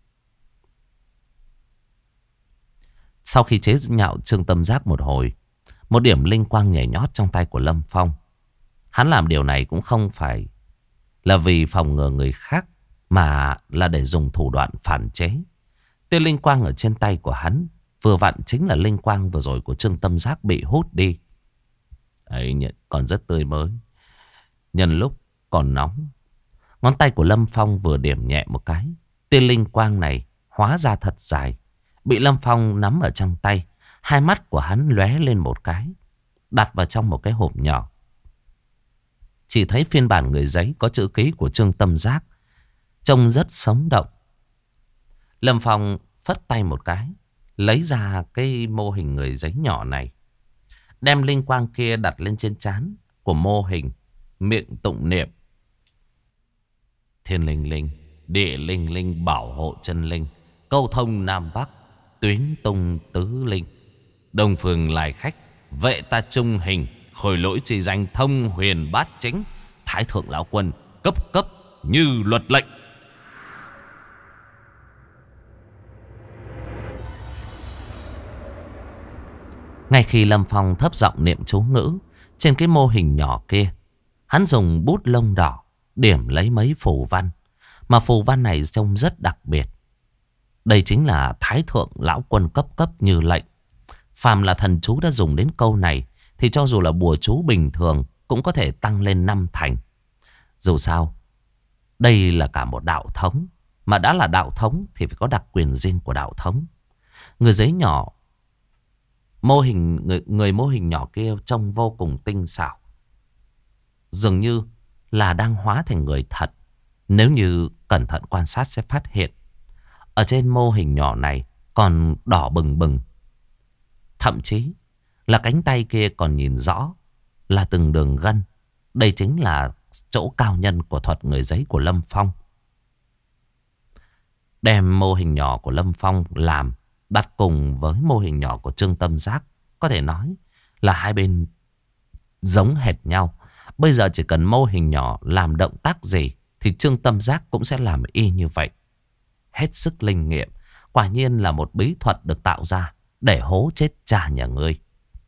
Sau khi chế nhạo Trương Tâm Giác một hồi, một điểm linh quang nhảy nhót trong tay của Lâm Phong. Hắn làm điều này cũng không phải là vì phòng ngừa người khác, mà là để dùng thủ đoạn phản chế. Tia linh quang ở trên tay của hắn vừa vặn chính là linh quang vừa rồi của Trương Tâm Giác bị hút đi. Ấy, còn rất tươi mới. Nhân lúc còn nóng, ngón tay của Lâm Phong vừa điểm nhẹ một cái, tia linh quang này hóa ra thật dài, bị Lâm Phong nắm ở trong tay. Hai mắt của hắn lóe lên một cái, đặt vào trong một cái hộp nhỏ. Chỉ thấy phiên bản người giấy có chữ ký của Trương Tâm Giác, trông rất sống động. Lâm Phong phất tay một cái, lấy ra cái mô hình người giấy nhỏ này, đem linh quang kia đặt lên trên trán của mô hình, miệng tụng niệm: Thiên linh linh, địa linh linh, bảo hộ chân linh, câu thông Nam Bắc, tuyến tung tứ linh, đông phương lại khách, vệ ta trung hình, khôi lỗi chỉ danh thông huyền bát chính, thái thượng lão quân, cấp cấp như luật lệnh. Ngay khi Lâm Phong thấp giọng niệm chú ngữ, trên cái mô hình nhỏ kia, hắn dùng bút lông đỏ điểm lấy mấy phù văn. Mà phù văn này trông rất đặc biệt. Đây chính là thái thượng lão quân cấp cấp như lệnh. Phàm là thần chú đã dùng đến câu này thì cho dù là bùa chú bình thường cũng có thể tăng lên 5 thành. Dù sao, đây là cả một đạo thống. Mà đã là đạo thống thì phải có đặc quyền riêng của đạo thống. Người giấy nhỏ, người mô hình nhỏ kia trông vô cùng tinh xảo, dường như là đang hóa thành người thật. Nếu như cẩn thận quan sát sẽ phát hiện ở trên mô hình nhỏ này còn đỏ bừng bừng. Thậm chí là cánh tay kia còn nhìn rõ là từng đường gân. Đây chính là chỗ cao nhân của thuật người giấy của Lâm Phong. Đem mô hình nhỏ của Lâm Phong làm đặt cùng với mô hình nhỏ của Trương Tâm Giác, có thể nói là hai bên giống hệt nhau. Bây giờ chỉ cần mô hình nhỏ làm động tác gì thì Trương Tâm Giác cũng sẽ làm y như vậy. Hết sức linh nghiệm. Quả nhiên là một bí thuật được tạo ra để hố chết cha nhà ngươi.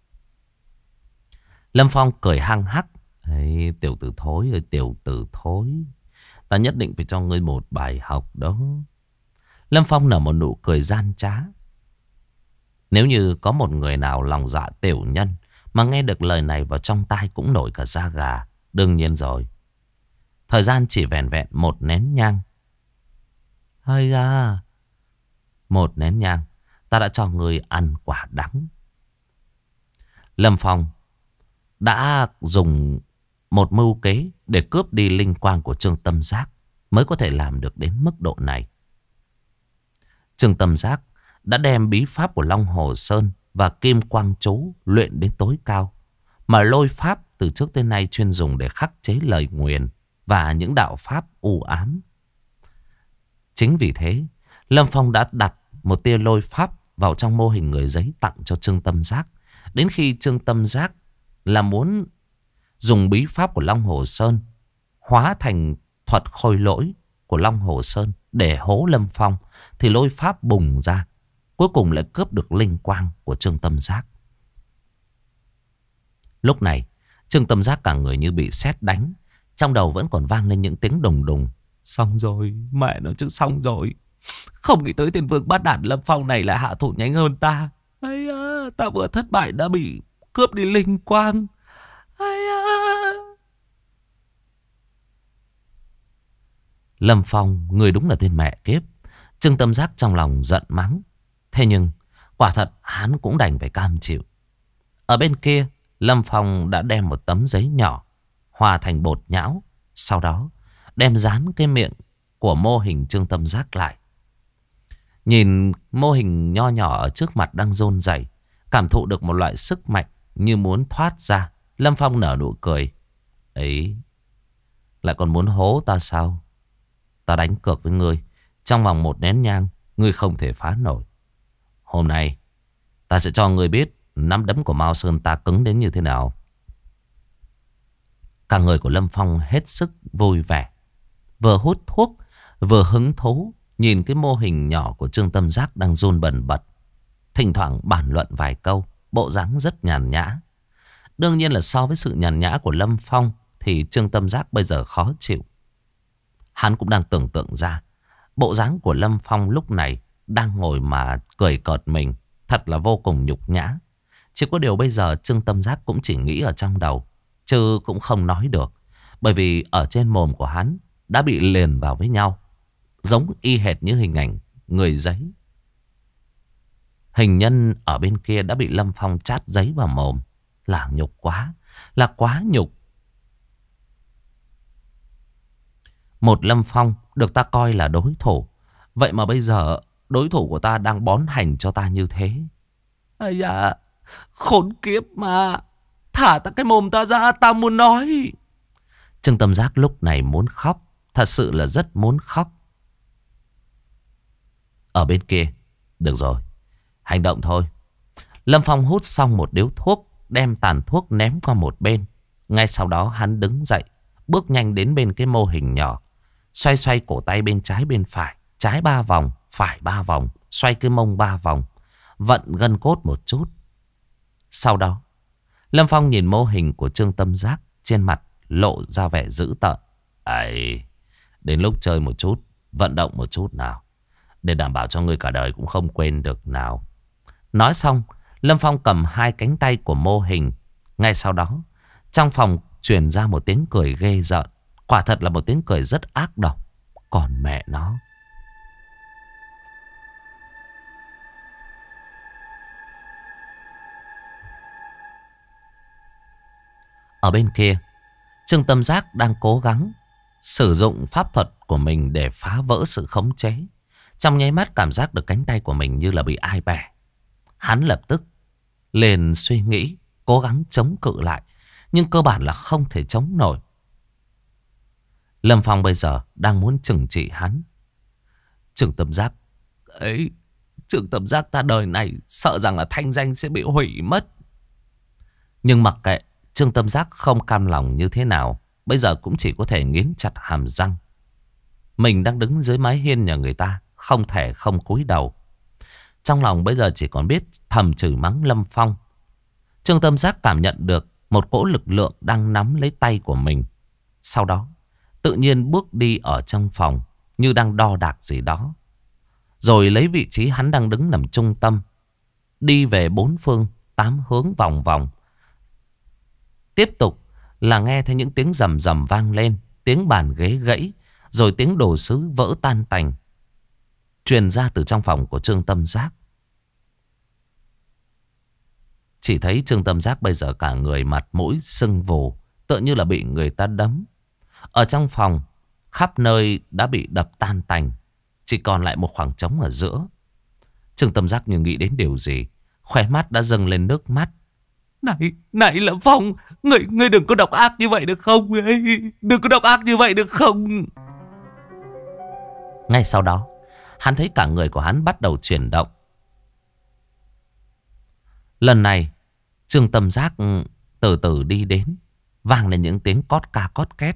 Lâm Phong cười hăng hắc: Ê, tiểu tử thối ơi, tiểu tử thối, ta nhất định phải cho ngươi một bài học đó. Lâm Phong nở một nụ cười gian trá. Nếu như có một người nào lòng dạ tiểu nhân mà nghe được lời này vào trong tai cũng nổi cả da gà. Đương nhiên rồi. Thời gian chỉ vẻn vẹn một nén nhang. Hay ra, một nén nhang ta đã cho người ăn quả đắng. Lâm Phong đã dùng một mưu kế để cướp đi linh quang của Trương Tâm Giác mới có thể làm được đến mức độ này. Trương Tâm Giác đã đem bí pháp của Long Hồ Sơn và Kim Quang Chú luyện đến tối cao. Mà lôi pháp từ trước tới nay chuyên dùng để khắc chế lời nguyền và những đạo pháp u ám. Chính vì thế, Lâm Phong đã đặt một tia lôi pháp vào trong mô hình người giấy tặng cho Trương Tâm Giác. Đến khi Trương Tâm Giác là muốn dùng bí pháp của Long Hồ Sơn hóa thành thuật khôi lỗi của Long Hồ Sơn để hố Lâm Phong, thì lôi pháp bùng ra, cuối cùng lại cướp được linh quang của Trương Tâm Giác. Lúc này Trương Tâm Giác cả người như bị sét đánh, trong đầu vẫn còn vang lên những tiếng đùng đùng. Xong rồi, mẹ nó chứ, xong rồi. Không nghĩ tới tên vương bát đản Lâm Phong này lại hạ thủ nhanh hơn ta. Ây à, ta vừa thất bại đã bị cướp đi linh quang. Ây à. Lâm Phong, người đúng là tên mẹ kiếp. Trương Tâm Giác trong lòng giận mắng. Thế nhưng quả thật hắn cũng đành phải cam chịu. Ở bên kia, Lâm Phong đã đem một tấm giấy nhỏ hòa thành bột nhão, sau đó đem dán cái miệng của mô hình Trương Tâm Giác lại. Nhìn mô hình nho nhỏ ở trước mặt đang run rẩy, cảm thụ được một loại sức mạnh như muốn thoát ra, Lâm Phong nở nụ cười. Ấy, lại còn muốn hố ta sao? Ta đánh cược với ngươi, trong vòng một nén nhang ngươi không thể phá nổi. Hôm nay ta sẽ cho ngươi biết nắm đấm của Mao Sơn ta cứng đến như thế nào. Cả người của Lâm Phong hết sức vui vẻ, vừa hút thuốc vừa hứng thú nhìn cái mô hình nhỏ của Trương Tâm Giác đang run bần bật, thỉnh thoảng bàn luận vài câu, bộ dáng rất nhàn nhã. Đương nhiên là so với sự nhàn nhã của Lâm Phong thì Trương Tâm Giác bây giờ khó chịu. Hắn cũng đang tưởng tượng ra bộ dáng của Lâm Phong lúc này đang ngồi mà cười cợt mình. Thật là vô cùng nhục nhã. Chỉ có điều bây giờ Trương Tâm Giác cũng chỉ nghĩ ở trong đầu, chứ cũng không nói được. Bởi vì ở trên mồm của hắn đã bị liền vào với nhau, giống y hệt như hình ảnh người giấy. Hình nhân ở bên kia đã bị Lâm Phong chát giấy vào mồm. Là nhục quá, là quá nhục. Một Lâm Phong được ta coi là đối thủ, vậy mà bây giờ đối thủ của ta đang bón hành cho ta như thế. Ây da, khốn kiếp mà. Thả ta cái mồm ta ra, ta muốn nói. Trương Tâm Giác lúc này muốn khóc. Thật sự là rất muốn khóc. Ở bên kia, được rồi, hành động thôi. Lâm Phong hút xong một điếu thuốc, đem tàn thuốc ném qua một bên. Ngay sau đó hắn đứng dậy, bước nhanh đến bên cái mô hình nhỏ, xoay xoay cổ tay bên trái bên phải. Trái 3 vòng, phải 3 vòng, xoay cái mông 3 vòng, vận gân cốt một chút. Sau đó Lâm Phong nhìn mô hình của Trương Tâm Giác, trên mặt lộ ra vẻ dữ tợn. Ấy, đến lúc chơi một chút, vận động một chút nào, để đảm bảo cho ngươi cả đời cũng không quên được nào. Nói xong, Lâm Phong cầm 2 cánh tay của mô hình. Ngay sau đó, trong phòng truyền ra một tiếng cười ghê rợn. Quả thật là một tiếng cười rất ác độc. Còn mẹ nó. Ở bên kia, Trương Tâm Giác đang cố gắng sử dụng pháp thuật của mình để phá vỡ sự khống chế. Trong nháy mắt cảm giác được cánh tay của mình như là bị ai bẻ. Hắn lập tức liền suy nghĩ, cố gắng chống cự lại, nhưng cơ bản là không thể chống nổi. Lâm Phong bây giờ đang muốn trừng trị hắn. Trương Tâm Giác ấy, Trương Tâm Giác ta đời này sợ rằng là thanh danh sẽ bị hủy mất. Nhưng mặc kệ Trương Tâm Giác không cam lòng như thế nào, bây giờ cũng chỉ có thể nghiến chặt hàm răng. Mình đang đứng dưới mái hiên nhà người ta, không thể không cúi đầu. Trong lòng bây giờ chỉ còn biết thầm chửi mắng Lâm Phong. Trương Tâm Giác cảm nhận được một cỗ lực lượng đang nắm lấy tay của mình. Sau đó tự nhiên bước đi ở trong phòng, như đang đo đạc gì đó. Rồi lấy vị trí hắn đang đứng nằm trung tâm, đi về 4 phương 8 hướng vòng vòng. Tiếp tục là nghe thấy những tiếng rầm rầm vang lên, tiếng bàn ghế gãy, rồi tiếng đồ sứ vỡ tan tành truyền ra từ trong phòng của Trương Tâm Giác. Chỉ thấy Trương Tâm Giác bây giờ cả người mặt mũi sưng vù, tựa như là bị người ta đấm. Ở trong phòng, khắp nơi đã bị đập tan tành, chỉ còn lại một khoảng trống ở giữa. Trương Tâm Giác như nghĩ đến điều gì, khóe mắt đã dâng lên nước mắt. Này Lâm Phong, ngươi đừng có độc ác như vậy được không? Đừng có độc ác như vậy được không? Ngay sau đó, hắn thấy cả người của hắn bắt đầu chuyển động. Lần này, Trương Tâm Giác từ từ đi đến, vang lên những tiếng cót ca cót két.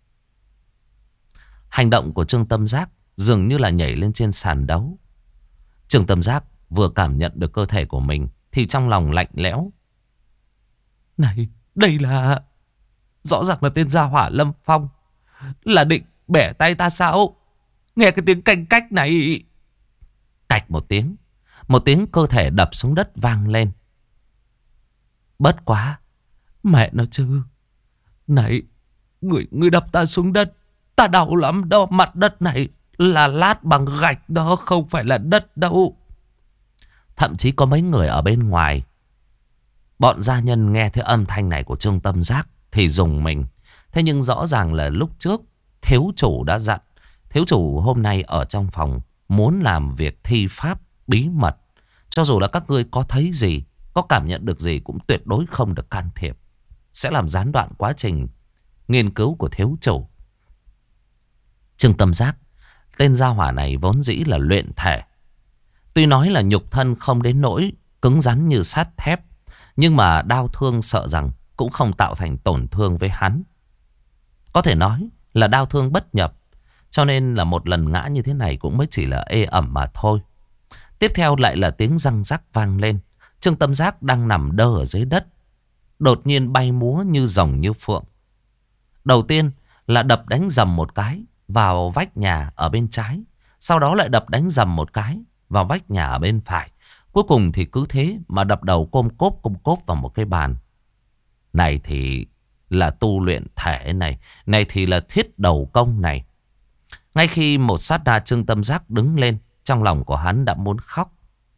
Hành động của Trương Tâm Giác dường như là nhảy lên trên sàn đấu. Trương Tâm Giác vừa cảm nhận được cơ thể của mình thì trong lòng lạnh lẽo. Này, đây là... rõ ràng là tên gia hỏa Lâm Phong. Là định bẻ tay ta sao? Nghe cái tiếng canh cách này. Cạch một tiếng cơ thể đập xuống đất vang lên. Bất quá, mẹ nó chứ. Này, người đập ta xuống đất, ta đau lắm đó. Mặt đất này là lát bằng gạch đó, không phải là đất đâu. Thậm chí có mấy người ở bên ngoài, bọn gia nhân nghe thấy âm thanh này của Trương Tâm Giác thì rùng mình. Thế nhưng rõ ràng là lúc trước thiếu chủ đã dặn, thiếu chủ hôm nay ở trong phòng muốn làm việc thi pháp bí mật. Cho dù là các ngươi có thấy gì, có cảm nhận được gì cũng tuyệt đối không được can thiệp, sẽ làm gián đoạn quá trình nghiên cứu của thiếu chủ. Trương Tâm Giác, tên gia hỏa này vốn dĩ là luyện thể. Tuy nói là nhục thân không đến nỗi cứng rắn như sắt thép, nhưng mà đau thương sợ rằng cũng không tạo thành tổn thương với hắn. Có thể nói là đau thương bất nhập, cho nên là một lần ngã như thế này cũng mới chỉ là ê ẩm mà thôi. Tiếp theo lại là tiếng răng rắc vang lên. Trương Tâm Giác đang nằm đơ ở dưới đất, đột nhiên bay múa như rồng như phượng. Đầu tiên là đập đánh dầm một cái vào vách nhà ở bên trái, sau đó lại đập đánh dầm một cái vào vách nhà ở bên phải. Cuối cùng thì cứ thế mà đập đầu côm cốp vào một cái bàn. Này thì là tu luyện thể này. Này thì là thiết đầu công này. Ngay khi một sát na Trương Tâm Giác đứng lên, trong lòng của hắn đã muốn khóc.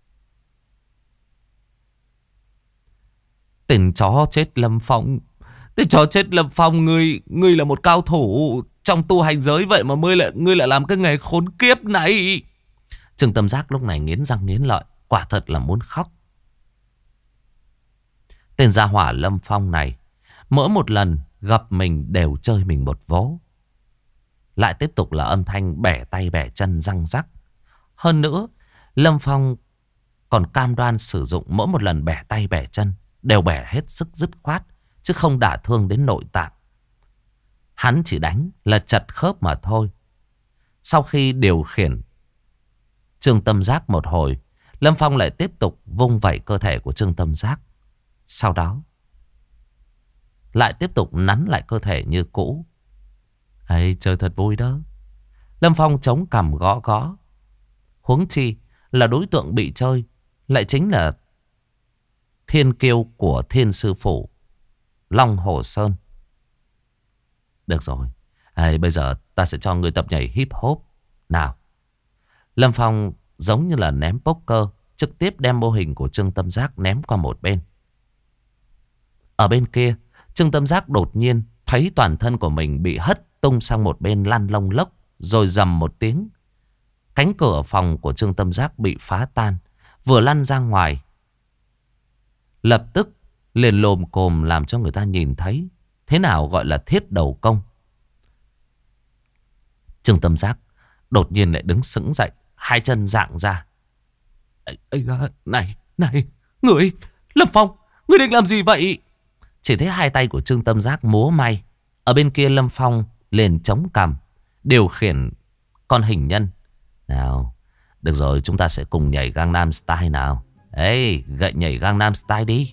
Tên chó chết Lâm Phong. Tên chó chết Lâm Phong. Ngươi là một cao thủ trong tu hành giới, vậy mà ngươi lại làm cái nghề khốn kiếp này. Trương Tâm Giác lúc này nghiến răng nghiến lợi, quả thật là muốn khóc. Tên gia hỏa Lâm Phong này, mỗi một lần gặp mình đều chơi mình một vố. Lại tiếp tục là âm thanh bẻ tay bẻ chân răng rắc. Hơn nữa, Lâm Phong còn cam đoan sử dụng mỗi một lần bẻ tay bẻ chân đều bẻ hết sức dứt khoát, chứ không đả thương đến nội tạng. Hắn chỉ đánh là chật khớp mà thôi. Sau khi điều khiển Trương Tâm Giác một hồi, Lâm Phong lại tiếp tục vung vẩy cơ thể của Trương Tâm Giác. Sau đó lại tiếp tục nắn lại cơ thể như cũ. Hay chơi thật vui đó. Lâm Phong chống cằm gõ gõ. Huống chi là đối tượng bị chơi lại chính là thiên kiêu của Thiên Sư Phủ Long Hồ Sơn. Được rồi, bây giờ ta sẽ cho người tập nhảy hip hop. Nào. Lâm Phong giống như là ném poker, trực tiếp đem mô hình của Trương Tâm Giác ném qua một bên. Ở bên kia, Trương Tâm Giác đột nhiên thấy toàn thân của mình bị hất tung sang một bên lăn lông lốc, rồi rầm một tiếng. Cánh cửa phòng của Trương Tâm Giác bị phá tan, vừa lăn ra ngoài. Lập tức liền lồm cồm làm cho người ta nhìn thấy thế nào gọi là thiết đầu công. Trương Tâm Giác đột nhiên lại đứng sững dậy, hai chân dạng ra. Này, người, Lâm Phong, ngươi định làm gì vậy? Chỉ thấy hai tay của Trương Tâm Giác múa may. Ở bên kia Lâm Phong liền chống cằm, điều khiển con hình nhân. Nào, được rồi, chúng ta sẽ cùng nhảy Gangnam Style nào. Ê, gậy nhảy Gangnam Style đi.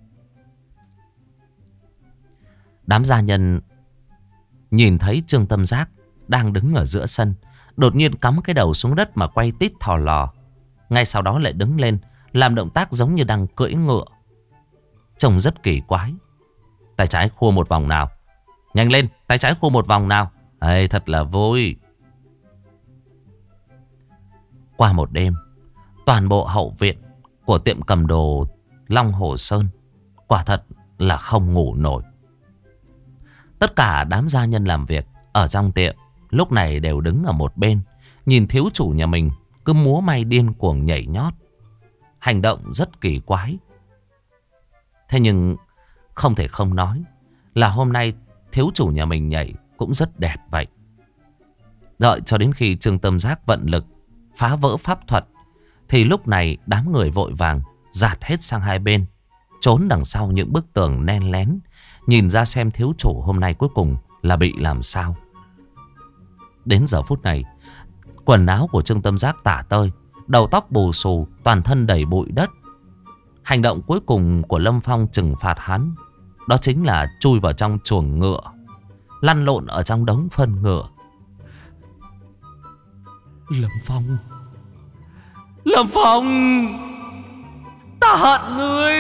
Đám gia nhân nhìn thấy Trương Tâm Giác đang đứng ở giữa sân, đột nhiên cắm cái đầu xuống đất mà quay tít thò lò. Ngay sau đó lại đứng lên, làm động tác giống như đang cưỡi ngựa. Trông rất kỳ quái. Tay trái khua một vòng nào. Nhanh lên, tay trái khua một vòng nào. Ê, thật là vui. Qua một đêm, toàn bộ hậu viện của tiệm cầm đồ Long Hồ Sơn quả thật là không ngủ nổi. Tất cả đám gia nhân làm việc ở trong tiệm lúc này đều đứng ở một bên, nhìn thiếu chủ nhà mình cứ múa may điên cuồng nhảy nhót, hành động rất kỳ quái. Thế nhưng không thể không nói là hôm nay thiếu chủ nhà mình nhảy cũng rất đẹp vậy. Đợi cho đến khi Trương Tâm Giác vận lực phá vỡ pháp thuật, thì lúc này đám người vội vàng dạt hết sang hai bên, trốn đằng sau những bức tường nen lén, nhìn ra xem thiếu chủ hôm nay cuối cùng là bị làm sao. Đến giờ phút này, quần áo của Trương Tâm Giác tả tơi, đầu tóc bù xù, toàn thân đầy bụi đất. Hành động cuối cùng của Lâm Phong trừng phạt hắn, đó chính là chui vào trong chuồng ngựa, lăn lộn ở trong đống phân ngựa. Lâm Phong, Lâm Phong, ta hận ngươi.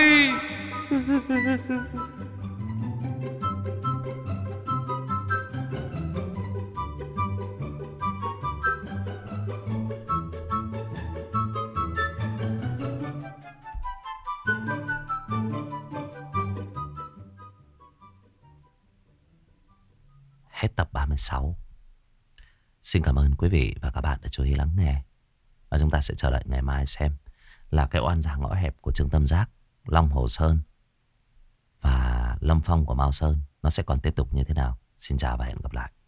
Hết tập 36. Xin cảm ơn quý vị và các bạn đã chú ý lắng nghe. Và chúng ta sẽ chờ đợi ngày mai xem là cái oan gia ngõ hẹp của Trương Tâm Giác, Long Hồ Sơn và Lâm Phong của Mao Sơn nó sẽ còn tiếp tục như thế nào. Xin chào và hẹn gặp lại.